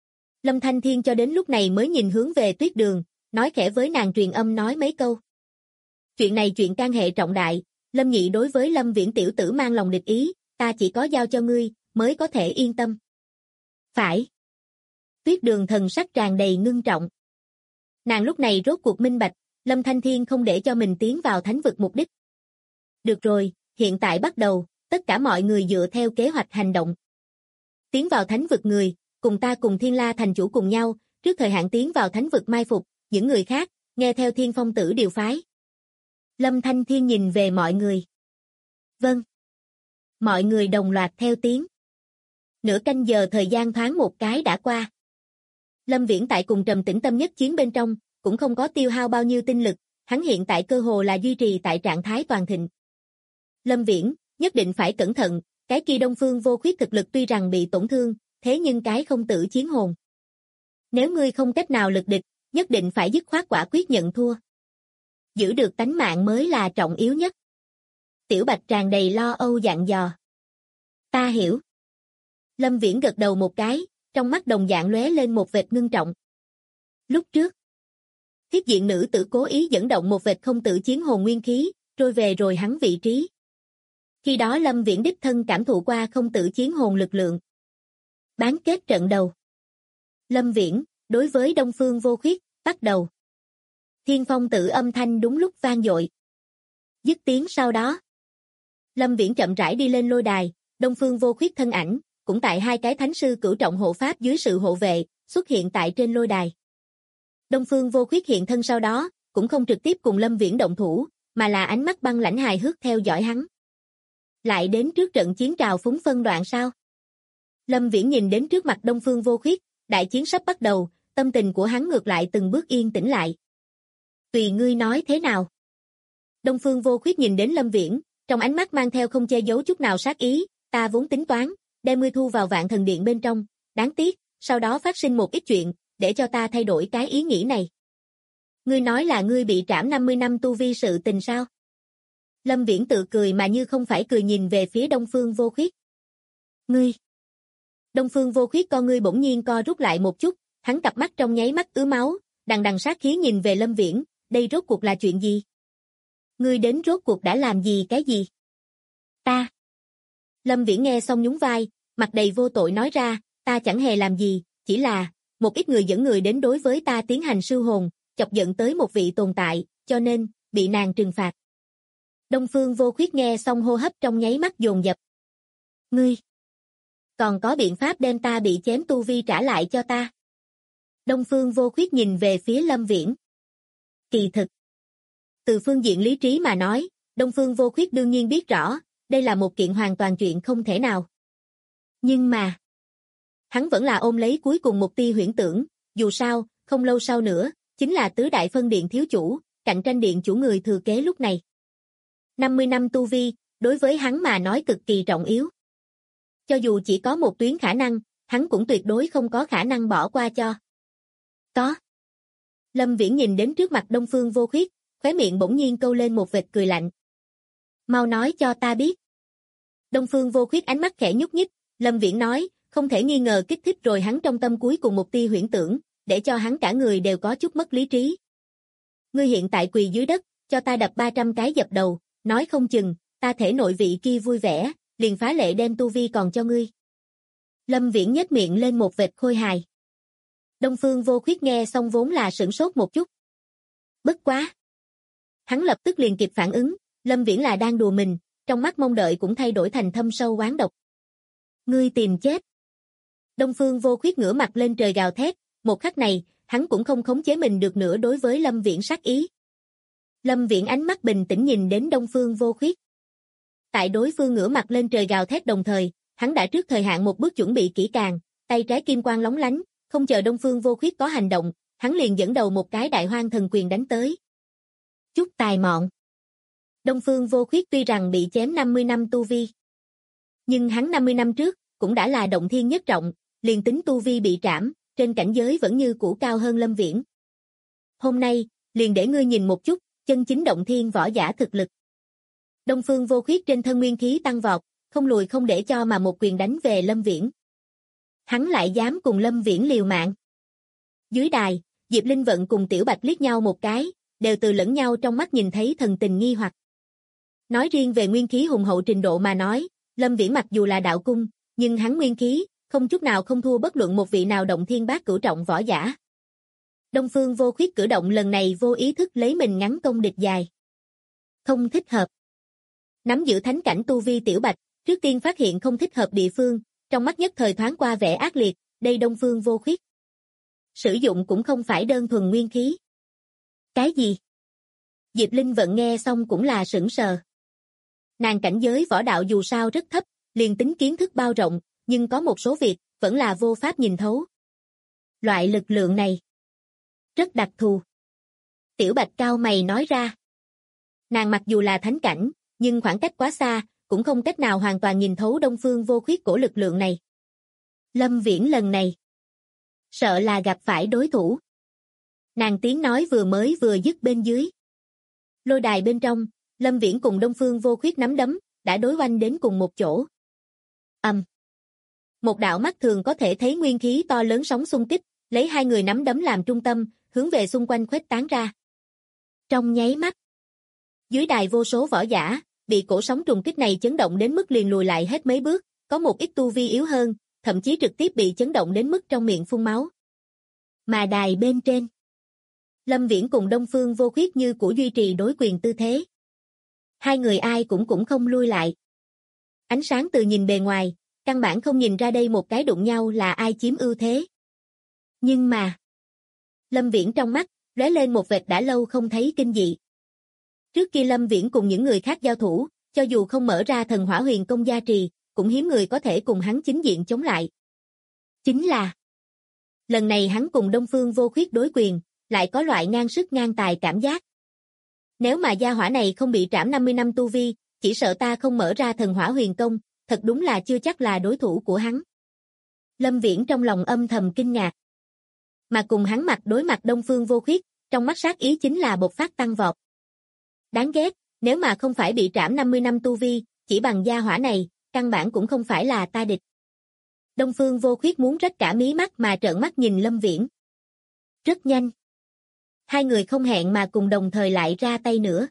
Lâm Thanh Thiên cho đến lúc này mới nhìn hướng về Tuyết Đường, nói khẽ với nàng truyền âm nói mấy câu. Chuyện này chuyện can hệ trọng đại, Lâm Nhị đối với Lâm Viễn tiểu tử mang lòng địch ý, ta chỉ có giao cho ngươi, mới có thể yên tâm. Phải. Tuyết Đường thần sắc tràn đầy ngưng trọng. Nàng lúc này rốt cuộc minh bạch, Lâm Thanh Thiên không để cho mình tiến vào thánh vực mục đích. Được rồi, hiện tại bắt đầu, tất cả mọi người dựa theo kế hoạch hành động. Tiến vào thánh vực người, cùng ta cùng Thiên La thành chủ cùng nhau, trước thời hạn tiến vào thánh vực mai phục, những người khác, nghe theo Thiên Phong tử điều phái. Lâm Thanh Thiên nhìn về mọi người. Vâng. Mọi người đồng loạt theo tiếng. Nửa canh giờ thời gian thoáng một cái đã qua. Lâm Viễn tại cùng Trầm Tĩnh Tâm nhất chiến bên trong, cũng không có tiêu hao bao nhiêu tinh lực, hắn hiện tại cơ hồ là duy trì tại trạng thái toàn thịnh. Lâm Viễn, nhất định phải cẩn thận, cái kia Đông Phương Vô Khuyết thực lực tuy rằng bị tổn thương, thế nhưng cái không tử chiến hồn. Nếu ngươi không cách nào lực địch, nhất định phải dứt khoát quả quyết nhận thua. Giữ được tánh mạng mới là trọng yếu nhất. Tiểu Bạch tràn đầy lo âu dặn dò. Ta hiểu. Lâm Viễn gật đầu một cái, trong mắt đồng dạng lóe lên một vệt ngưng trọng. Lúc trước, Thiết Diện nữ tử cố ý dẫn động một vệt không tử chiến hồn nguyên khí, trôi về rồi hắn vị trí. Khi đó Lâm Viễn đích thân cảm thụ qua không tử chiến hồn lực lượng. Bán kết trận đầu. Lâm Viễn, đối với Đông Phương Vô Khuyết, bắt đầu. Thiên Phong tử âm thanh đúng lúc vang dội. Dứt tiếng sau đó. Lâm Viễn chậm rãi đi lên lôi đài, Đông Phương Vô Khuyết thân ảnh, cũng tại hai cái thánh sư cửu trọng hộ pháp dưới sự hộ vệ, xuất hiện tại trên lôi đài. Đông Phương Vô Khuyết hiện thân sau đó, cũng không trực tiếp cùng Lâm Viễn động thủ, mà là ánh mắt băng lãnh hài hước theo dõi hắn. Lại đến trước trận chiến trào phúng phân đoạn sao? Lâm Viễn nhìn đến trước mặt Đông Phương Vô Khuyết, đại chiến sắp bắt đầu, tâm tình của hắn ngược lại từng bước yên tĩnh lại. Tùy ngươi nói thế nào? Đông Phương Vô Khuyết nhìn đến Lâm Viễn, trong ánh mắt mang theo không che giấu chút nào sát ý, ta vốn tính toán, đem ngươi thu vào Vạn Thần Điện bên trong, đáng tiếc, sau đó phát sinh một ít chuyện, để cho ta thay đổi cái ý nghĩ này. Ngươi nói là ngươi bị trảm 50 năm tu vi sự tình sao? Lâm Viễn tự cười mà như không phải cười nhìn về phía Đông Phương Vô Khuyết. Ngươi! Đông Phương Vô Khuyết con ngươi bỗng nhiên co rút lại một chút, hắn cặp mắt trong nháy mắt ứa máu, đằng đằng sát khí nhìn về Lâm Viễn, đây rốt cuộc là chuyện gì? Ngươi đến rốt cuộc đã làm gì cái gì? Ta! Lâm Viễn nghe xong nhún vai, mặt đầy vô tội nói ra, ta chẳng hề làm gì, chỉ là, một ít người dẫn người đến đối với ta tiến hành sưu hồn, chọc giận tới một vị tồn tại, cho nên, bị nàng trừng phạt. Đông Phương Vô Khuyết nghe xong hô hấp trong nháy mắt dồn dập. Ngươi! Còn có biện pháp đem ta bị chém tu vi trả lại cho ta? Đông Phương Vô Khuyết nhìn về phía Lâm Viễn. Kỳ thực. Từ phương diện lý trí mà nói, Đông Phương Vô Khuyết đương nhiên biết rõ, đây là một kiện hoàn toàn chuyện không thể nào. Nhưng mà, hắn vẫn là ôm lấy cuối cùng một tia huyễn tưởng, dù sao, không lâu sau nữa, chính là tứ đại phân điện thiếu chủ, cạnh tranh điện chủ người thừa kế lúc này. 50 năm tu vi, đối với hắn mà nói cực kỳ trọng yếu. Cho dù chỉ có một tuyến khả năng, hắn cũng tuyệt đối không có khả năng bỏ qua cho. Có. Lâm Viễn nhìn đến trước mặt Đông Phương Vô Khuyết, khóe miệng bỗng nhiên câu lên một vệt cười lạnh. Mau nói cho ta biết. Đông Phương Vô Khuyết ánh mắt khẽ nhúc nhích, Lâm Viễn nói, không thể nghi ngờ kích thích rồi hắn trong tâm cuối cùng một tia huyễn tưởng, để cho hắn cả người đều có chút mất lý trí. Ngươi hiện tại quỳ dưới đất, cho ta đập 300 cái dập đầu, nói không chừng, ta thể nội vị kia vui vẻ, liền phá lệ đem tu vi còn cho ngươi. Lâm Viễn nhếch miệng lên một vệt khôi hài. Đông Phương Vô Khuyết nghe xong vốn là sửng sốt một chút. Bất quá. Hắn lập tức liền kịp phản ứng, Lâm Viễn là đang đùa mình, trong mắt mong đợi cũng thay đổi thành thâm sâu oán độc. Ngươi tìm chết. Đông Phương Vô Khuyết ngửa mặt lên trời gào thét, một khắc này, hắn cũng không khống chế mình được nữa đối với Lâm Viễn sát ý. Lâm Viễn ánh mắt bình tĩnh nhìn đến Đông Phương Vô Khuyết. Tại đối phương ngửa mặt lên trời gào thét đồng thời, hắn đã trước thời hạn một bước chuẩn bị kỹ càng, tay trái kim quang lóng lánh, không chờ Đông Phương Vô Khuyết có hành động, hắn liền dẫn đầu một cái đại hoang thần quyền đánh tới. Chút tài mọn. Đông Phương Vô Khuyết tuy rằng bị chém 50 năm tu vi, nhưng hắn 50 năm trước, cũng đã là động thiên nhất trọng, liền tính tu vi bị trảm, trên cảnh giới vẫn như cũ cao hơn Lâm Viễn. Hôm nay, liền để ngươi nhìn một chút, chân chính động thiên võ giả thực lực. Đông Phương Vô Khuyết trên thân nguyên khí tăng vọt, không lùi không để cho mà một quyền đánh về Lâm Viễn. Hắn lại dám cùng Lâm Viễn liều mạng. Dưới đài, Diệp Linh Vận cùng Tiểu Bạch liếc nhau một cái, đều từ lẫn nhau trong mắt nhìn thấy thần tình nghi hoặc. Nói riêng về nguyên khí hùng hậu trình độ mà nói, Lâm Viễn mặc dù là đạo cung, nhưng hắn nguyên khí, không chút nào không thua bất luận một vị nào động thiên bát cửu trọng võ giả. Đông Phương Vô Khuyết cử động lần này vô ý thức lấy mình ngắn công địch dài. Không thích hợp. Nắm giữ thánh cảnh tu vi Tiểu Bạch, trước tiên phát hiện không thích hợp địa phương, trong mắt nhất thời thoáng qua vẻ ác liệt, đây Đông Phương Vô Khuyết. Sử dụng cũng không phải đơn thuần nguyên khí. Cái gì? Diệp Linh Vận nghe xong cũng là sửng sờ. Nàng cảnh giới võ đạo dù sao rất thấp, liền tính kiến thức bao rộng, nhưng có một số việc, vẫn là vô pháp nhìn thấu. Loại lực lượng này, rất đặc thù. Tiểu Bạch cau mày nói ra. Nàng mặc dù là thánh cảnh, nhưng khoảng cách quá xa, cũng không cách nào hoàn toàn nhìn thấu Đông Phương Vô Khuyết của lực lượng này. Lâm Viễn lần này, sợ là gặp phải đối thủ. Nàng tiếng nói vừa dứt bên dưới. Lôi đài bên trong, Lâm Viễn cùng Đông Phương Vô Khuyết nắm đấm, đã đối oanh đến cùng một chỗ. Một đạo mắt thường có thể thấy nguyên khí to lớn sóng xung kích, lấy hai người nắm đấm làm trung tâm, hướng về xung quanh khuếch tán ra. Trong nháy mắt, dưới đài vô số võ giả, bị cổ sóng trùng kích này chấn động đến mức liền lùi lại hết mấy bước, có một ít tu vi yếu hơn, thậm chí trực tiếp bị chấn động đến mức trong miệng phun máu. Mà đài bên trên, Lâm Viễn cùng Đông Phương Vô Khuyết như cũ duy trì đối quyền tư thế. Hai người ai cũng không lui lại. Ánh sáng từ nhìn bề ngoài, căn bản không nhìn ra đây một cái đụng nhau là ai chiếm ưu thế. Nhưng mà, Lâm Viễn trong mắt, lóe lên một vệt đã lâu không thấy kinh dị. Trước kia Lâm Viễn cùng những người khác giao thủ, cho dù không mở ra thần hỏa huyền công gia trì, cũng hiếm người có thể cùng hắn chính diện chống lại. Chính là, lần này hắn cùng Đông Phương Vô Khuyết đối quyền, lại có loại ngang sức ngang tài cảm giác. Nếu mà gia hỏa này không bị trảm 50 năm tu vi, chỉ sợ ta không mở ra thần hỏa huyền công, thật đúng là chưa chắc là đối thủ của hắn. Lâm Viễn trong lòng âm thầm kinh ngạc. Mà cùng hắn mặt đối mặt Đông Phương Vô Khuyết, trong mắt sát ý chính là bộc phát tăng vọt. Đáng ghét, nếu mà không phải bị trảm 50 năm tu vi, chỉ bằng gia hỏa này, căn bản cũng không phải là ta địch. Đông Phương Vô Khuyết muốn rách cả mí mắt mà trợn mắt nhìn Lâm Viễn. Rất nhanh. Hai người không hẹn mà cùng đồng thời lại ra tay nữa.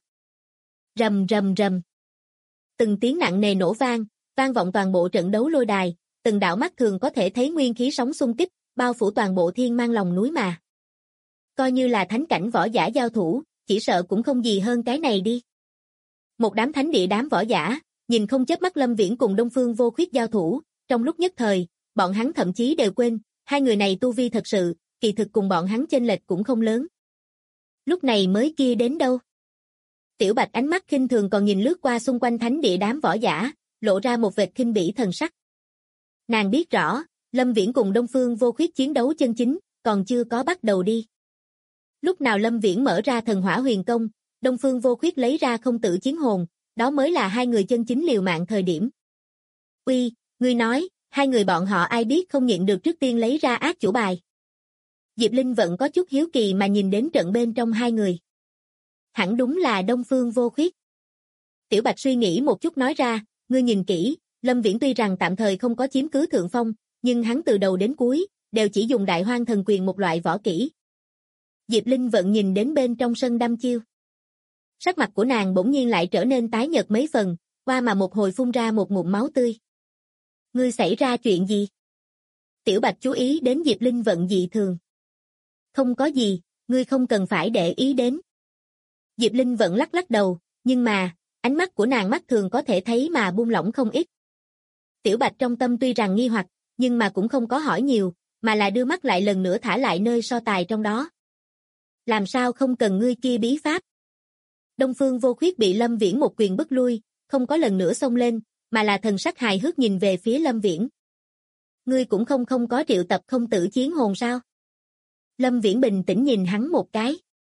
Rầm rầm rầm. Từng tiếng nặng nề nổ vang, vang vọng toàn bộ trận đấu lôi đài, từng đạo mắt thường có thể thấy nguyên khí sóng xung kích, bao phủ toàn bộ thiên mang lòng núi mà. Coi như là thánh cảnh võ giả giao thủ, chỉ sợ cũng không gì hơn cái này đi. Một đám thánh địa đám võ giả, nhìn không chớp mắt Lâm Viễn cùng Đông Phương Vô Khuyết giao thủ, trong lúc nhất thời, bọn hắn thậm chí đều quên, hai người này tu vi thật sự, kỳ thực cùng bọn hắn chênh lệch cũng không lớn. Lúc này mới kia đến đâu? Tiểu Bạch ánh mắt khinh thường còn nhìn lướt qua xung quanh thánh địa đám võ giả, lộ ra một vệt khinh bỉ thần sắc. Nàng biết rõ, Lâm Viễn cùng Đông Phương Vô Khuyết chiến đấu chân chính, còn chưa có bắt đầu đi. Lúc nào Lâm Viễn mở ra thần hỏa huyền công, Đông Phương Vô Khuyết lấy ra không tự chiến hồn, đó mới là hai người chân chính liều mạng thời điểm. Uy, ngươi nói, hai người bọn họ ai biết không nhịn được trước tiên lấy ra ác chủ bài. Diệp Linh vẫn có chút hiếu kỳ mà nhìn đến trận bên trong hai người. Hẳn đúng là Đông Phương Vô Khuyết. Tiểu Bạch suy nghĩ một chút nói ra, ngươi nhìn kỹ, Lâm Viễn tuy rằng tạm thời không có chiếm cứ thượng phong, nhưng hắn từ đầu đến cuối, đều chỉ dùng Đại Hoang Thần Quyền một loại võ kỹ. Diệp Linh vẫn nhìn đến bên trong sân đăm chiêu. Sắc mặt của nàng bỗng nhiên lại trở nên tái nhợt mấy phần, qua mà một hồi phun ra một ngụm máu tươi. Ngươi xảy ra chuyện gì? Tiểu Bạch chú ý đến Diệp Linh vận dị thường. Không có gì, ngươi không cần phải để ý đến. Diệp Linh vẫn lắc lắc đầu, nhưng mà, ánh mắt của nàng mắt thường có thể thấy mà buông lỏng không ít. Tiểu Bạch trong tâm tuy rằng nghi hoặc, nhưng mà cũng không có hỏi nhiều, mà là đưa mắt lại lần nữa thả lại nơi so tài trong đó. Làm sao không cần ngươi kia bí pháp? Đông Phương Vô Khuyết bị Lâm Viễn một quyền bức lui, không có lần nữa xông lên, mà là thần sắc hài hước nhìn về phía Lâm Viễn. Ngươi cũng không có triệu tập không tự chiến hồn sao? Lâm Viễn bình tĩnh nhìn hắn một cái.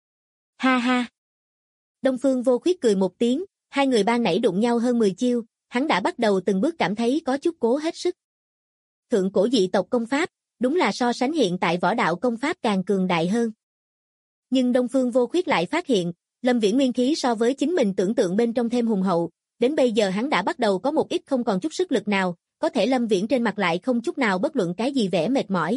Ha ha. Đông Phương Vô Khuyết cười một tiếng, hai người ban nãy đụng nhau hơn 10 chiêu, hắn đã bắt đầu từng bước cảm thấy có chút cố hết sức. Thượng cổ dị tộc công pháp, đúng là so sánh hiện tại võ đạo công pháp càng cường đại hơn. Nhưng Đông Phương Vô Khuyết lại phát hiện, Lâm Viễn nguyên khí so với chính mình tưởng tượng bên trong thêm hùng hậu, đến bây giờ hắn đã bắt đầu có một ít không còn chút sức lực nào, có thể Lâm Viễn trên mặt lại không chút nào bất luận cái gì vẻ mệt mỏi.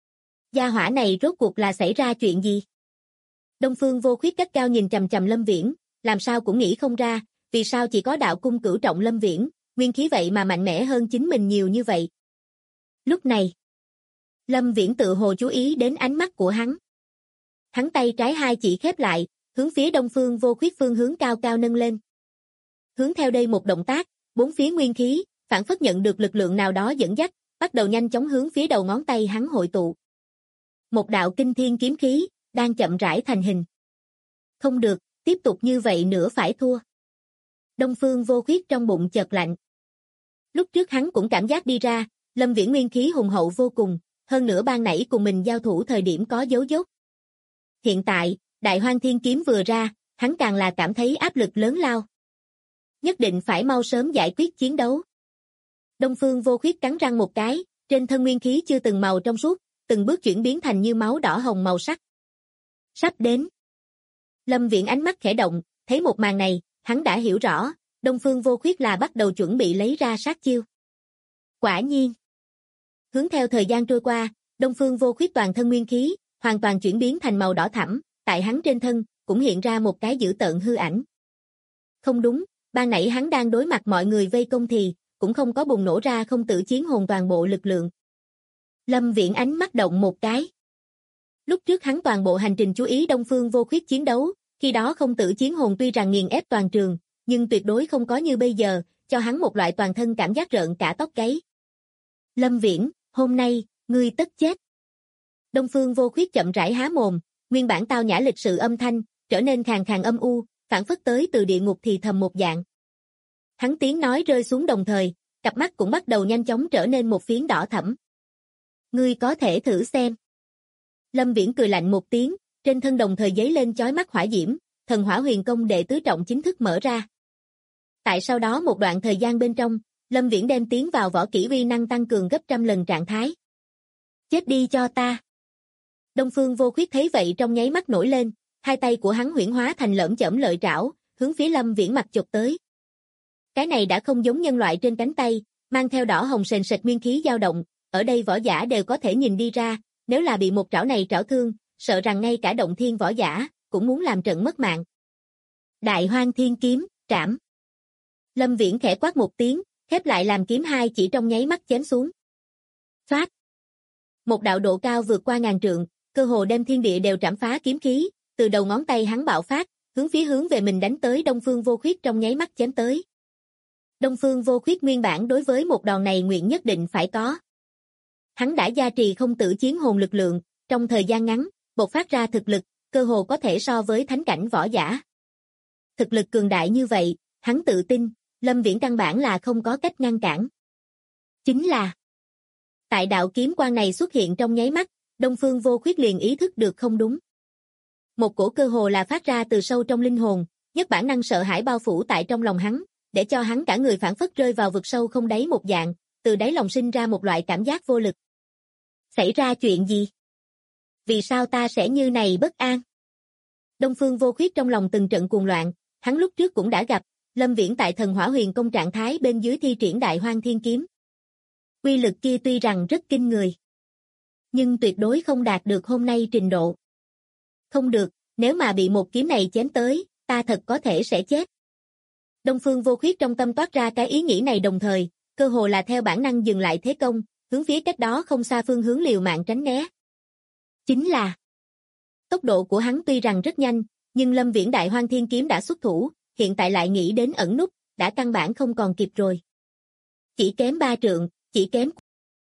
Gia hỏa này rốt cuộc là xảy ra chuyện gì? Đông Phương Vô Khuyết cắt cao nhìn chằm chằm Lâm Viễn, làm sao cũng nghĩ không ra, vì sao chỉ có đạo cung cửu trọng Lâm Viễn, nguyên khí vậy mà mạnh mẽ hơn chính mình nhiều như vậy. Lúc này, Lâm Viễn tự hồ chú ý đến ánh mắt của hắn. Hắn tay trái hai chỉ khép lại, hướng phía Đông Phương Vô Khuyết phương hướng cao cao nâng lên. Hướng theo đây một động tác, bốn phía nguyên khí, phản phất nhận được lực lượng nào đó dẫn dắt, bắt đầu nhanh chóng hướng phía đầu ngón tay hắn hội tụ. Một đạo kinh thiên kiếm khí, đang chậm rãi thành hình. Không được, tiếp tục như vậy nữa phải thua. Đông Phương Vô Khuyết trong bụng chợt lạnh. Lúc trước hắn cũng cảm giác đi ra, Lâm Viễn nguyên khí hùng hậu vô cùng, hơn nữa ban nãy cùng mình giao thủ thời điểm có dấu dốt. Hiện tại, Đại Hoang Thiên Kiếm vừa ra, hắn càng là cảm thấy áp lực lớn lao. Nhất định phải mau sớm giải quyết chiến đấu. Đông Phương Vô Khuyết cắn răng một cái, trên thân nguyên khí chưa từng màu trong suốt, từng bước chuyển biến thành như máu đỏ hồng màu sắc. Sắp đến. Lâm Viễn ánh mắt khẽ động, thấy một màn này, hắn đã hiểu rõ, Đông Phương Vô Khuyết là bắt đầu chuẩn bị lấy ra sát chiêu. Quả nhiên. Hướng theo thời gian trôi qua, Đông Phương Vô Khuyết toàn thân nguyên khí, hoàn toàn chuyển biến thành màu đỏ thẫm, tại hắn trên thân, cũng hiện ra một cái dữ tợn hư ảnh. Không đúng, ban nãy hắn đang đối mặt mọi người vây công thì, cũng không có bùng nổ ra không tự chiến hồn toàn bộ lực lượng. Lâm Viễn ánh mắt động một cái. Lúc trước hắn toàn bộ hành trình chú ý Đông Phương Vô Khuyết chiến đấu, khi đó không tự chiến hồn tuy rằng nghiền ép toàn trường, nhưng tuyệt đối không có như bây giờ, cho hắn một loại toàn thân cảm giác rợn cả tóc gáy. Lâm Viễn, hôm nay, ngươi tất chết. Đông Phương Vô Khuyết chậm rãi há mồm, nguyên bản tao nhã lịch sự âm thanh, trở nên khàn khàn âm u, phảng phất tới từ địa ngục thì thầm một dạng. Hắn tiếng nói rơi xuống đồng thời, cặp mắt cũng bắt đầu nhanh chóng trở nên một phiến đỏ thẫm. Ngươi có thể thử xem. Lâm Viễn cười lạnh một tiếng, trên thân đồng thời giấy lên chói mắt hỏa diễm, Thần Hỏa Huyền Công đệ tứ trọng chính thức mở ra. Tại sau đó một đoạn thời gian bên trong, Lâm Viễn đem tiến vào võ kỹ uy năng tăng cường gấp trăm lần trạng thái. Chết đi cho ta. Đông Phương Vô Khuyết thấy vậy trong nháy mắt nổi lên, hai tay của hắn huyễn hóa thành lởm chởm lợi trảo, hướng phía Lâm Viễn mặt chụp tới. Cái này đã không giống nhân loại trên cánh tay, mang theo đỏ hồng sền sệt nguyên khí dao động, ở đây võ giả đều có thể nhìn đi ra, nếu là bị một trảo này trảo thương, sợ rằng ngay cả động thiên võ giả cũng muốn làm trận mất mạng. Đại Hoang Thiên Kiếm, trảm. Lâm Viễn khẽ quát một tiếng, khép lại làm kiếm hai chỉ trong nháy mắt chém xuống. Phát. Một đạo độ cao vượt qua ngàn trượng, cơ hồ đem thiên địa đều trảm phá kiếm khí, từ đầu ngón tay hắn bạo phát, hướng về mình đánh tới Đông Phương Vô Khuyết trong nháy mắt chém tới. Đông Phương Vô Khuyết nguyên bản đối với một đòn này nguyện nhất định phải có. Hắn đã gia trì không tử chiến hồn lực lượng, trong thời gian ngắn, bộc phát ra thực lực, cơ hồ có thể so với thánh cảnh võ giả. Thực lực cường đại như vậy, hắn tự tin, Lâm Viễn căn bản là không có cách ngăn cản. Chính là tại đạo kiếm quang này xuất hiện trong nháy mắt, Đông Phương Vô Khuyết liền ý thức được không đúng. Một cổ cơ hồ là phát ra từ sâu trong linh hồn, nhất bản năng sợ hãi bao phủ tại trong lòng hắn, để cho hắn cả người phảng phất rơi vào vực sâu không đáy một dạng, từ đáy lòng sinh ra một loại cảm giác vô lực. Xảy ra chuyện gì? Vì sao ta sẽ như này bất an? Đông Phương Vô Khuyết trong lòng từng trận cuồng loạn, hắn lúc trước cũng đã gặp, Lâm Viễn tại Thần Hỏa Huyền Công trạng thái bên dưới thi triển Đại Hoang Thiên Kiếm. Uy lực kia tuy rằng rất kinh người, nhưng tuyệt đối không đạt được hôm nay trình độ. Không được, nếu mà bị một kiếm này chém tới, ta thật có thể sẽ chết. Đông Phương Vô Khuyết trong tâm toát ra cái ý nghĩ này đồng thời, cơ hồ là theo bản năng dừng lại thế công, hướng phía cách đó không xa phương hướng liều mạng tránh né. Chính là tốc độ của hắn tuy rằng rất nhanh, nhưng Lâm Viễn Đại Hoang Thiên Kiếm đã xuất thủ, hiện tại lại nghĩ đến ẩn núp, đã căn bản không còn kịp rồi. Chỉ kém 3 trượng, chỉ kém.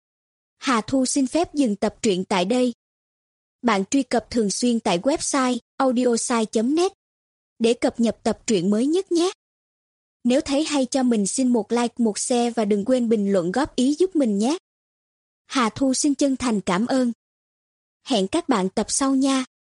Hà Thu xin phép dừng tập truyện tại đây. Bạn truy cập thường xuyên tại website audiosai.net để cập nhật tập truyện mới nhất nhé. Nếu thấy hay cho mình xin một like, một share và đừng quên bình luận góp ý giúp mình nhé. Hà Thu xin chân thành cảm ơn. Hẹn các bạn tập sau nha.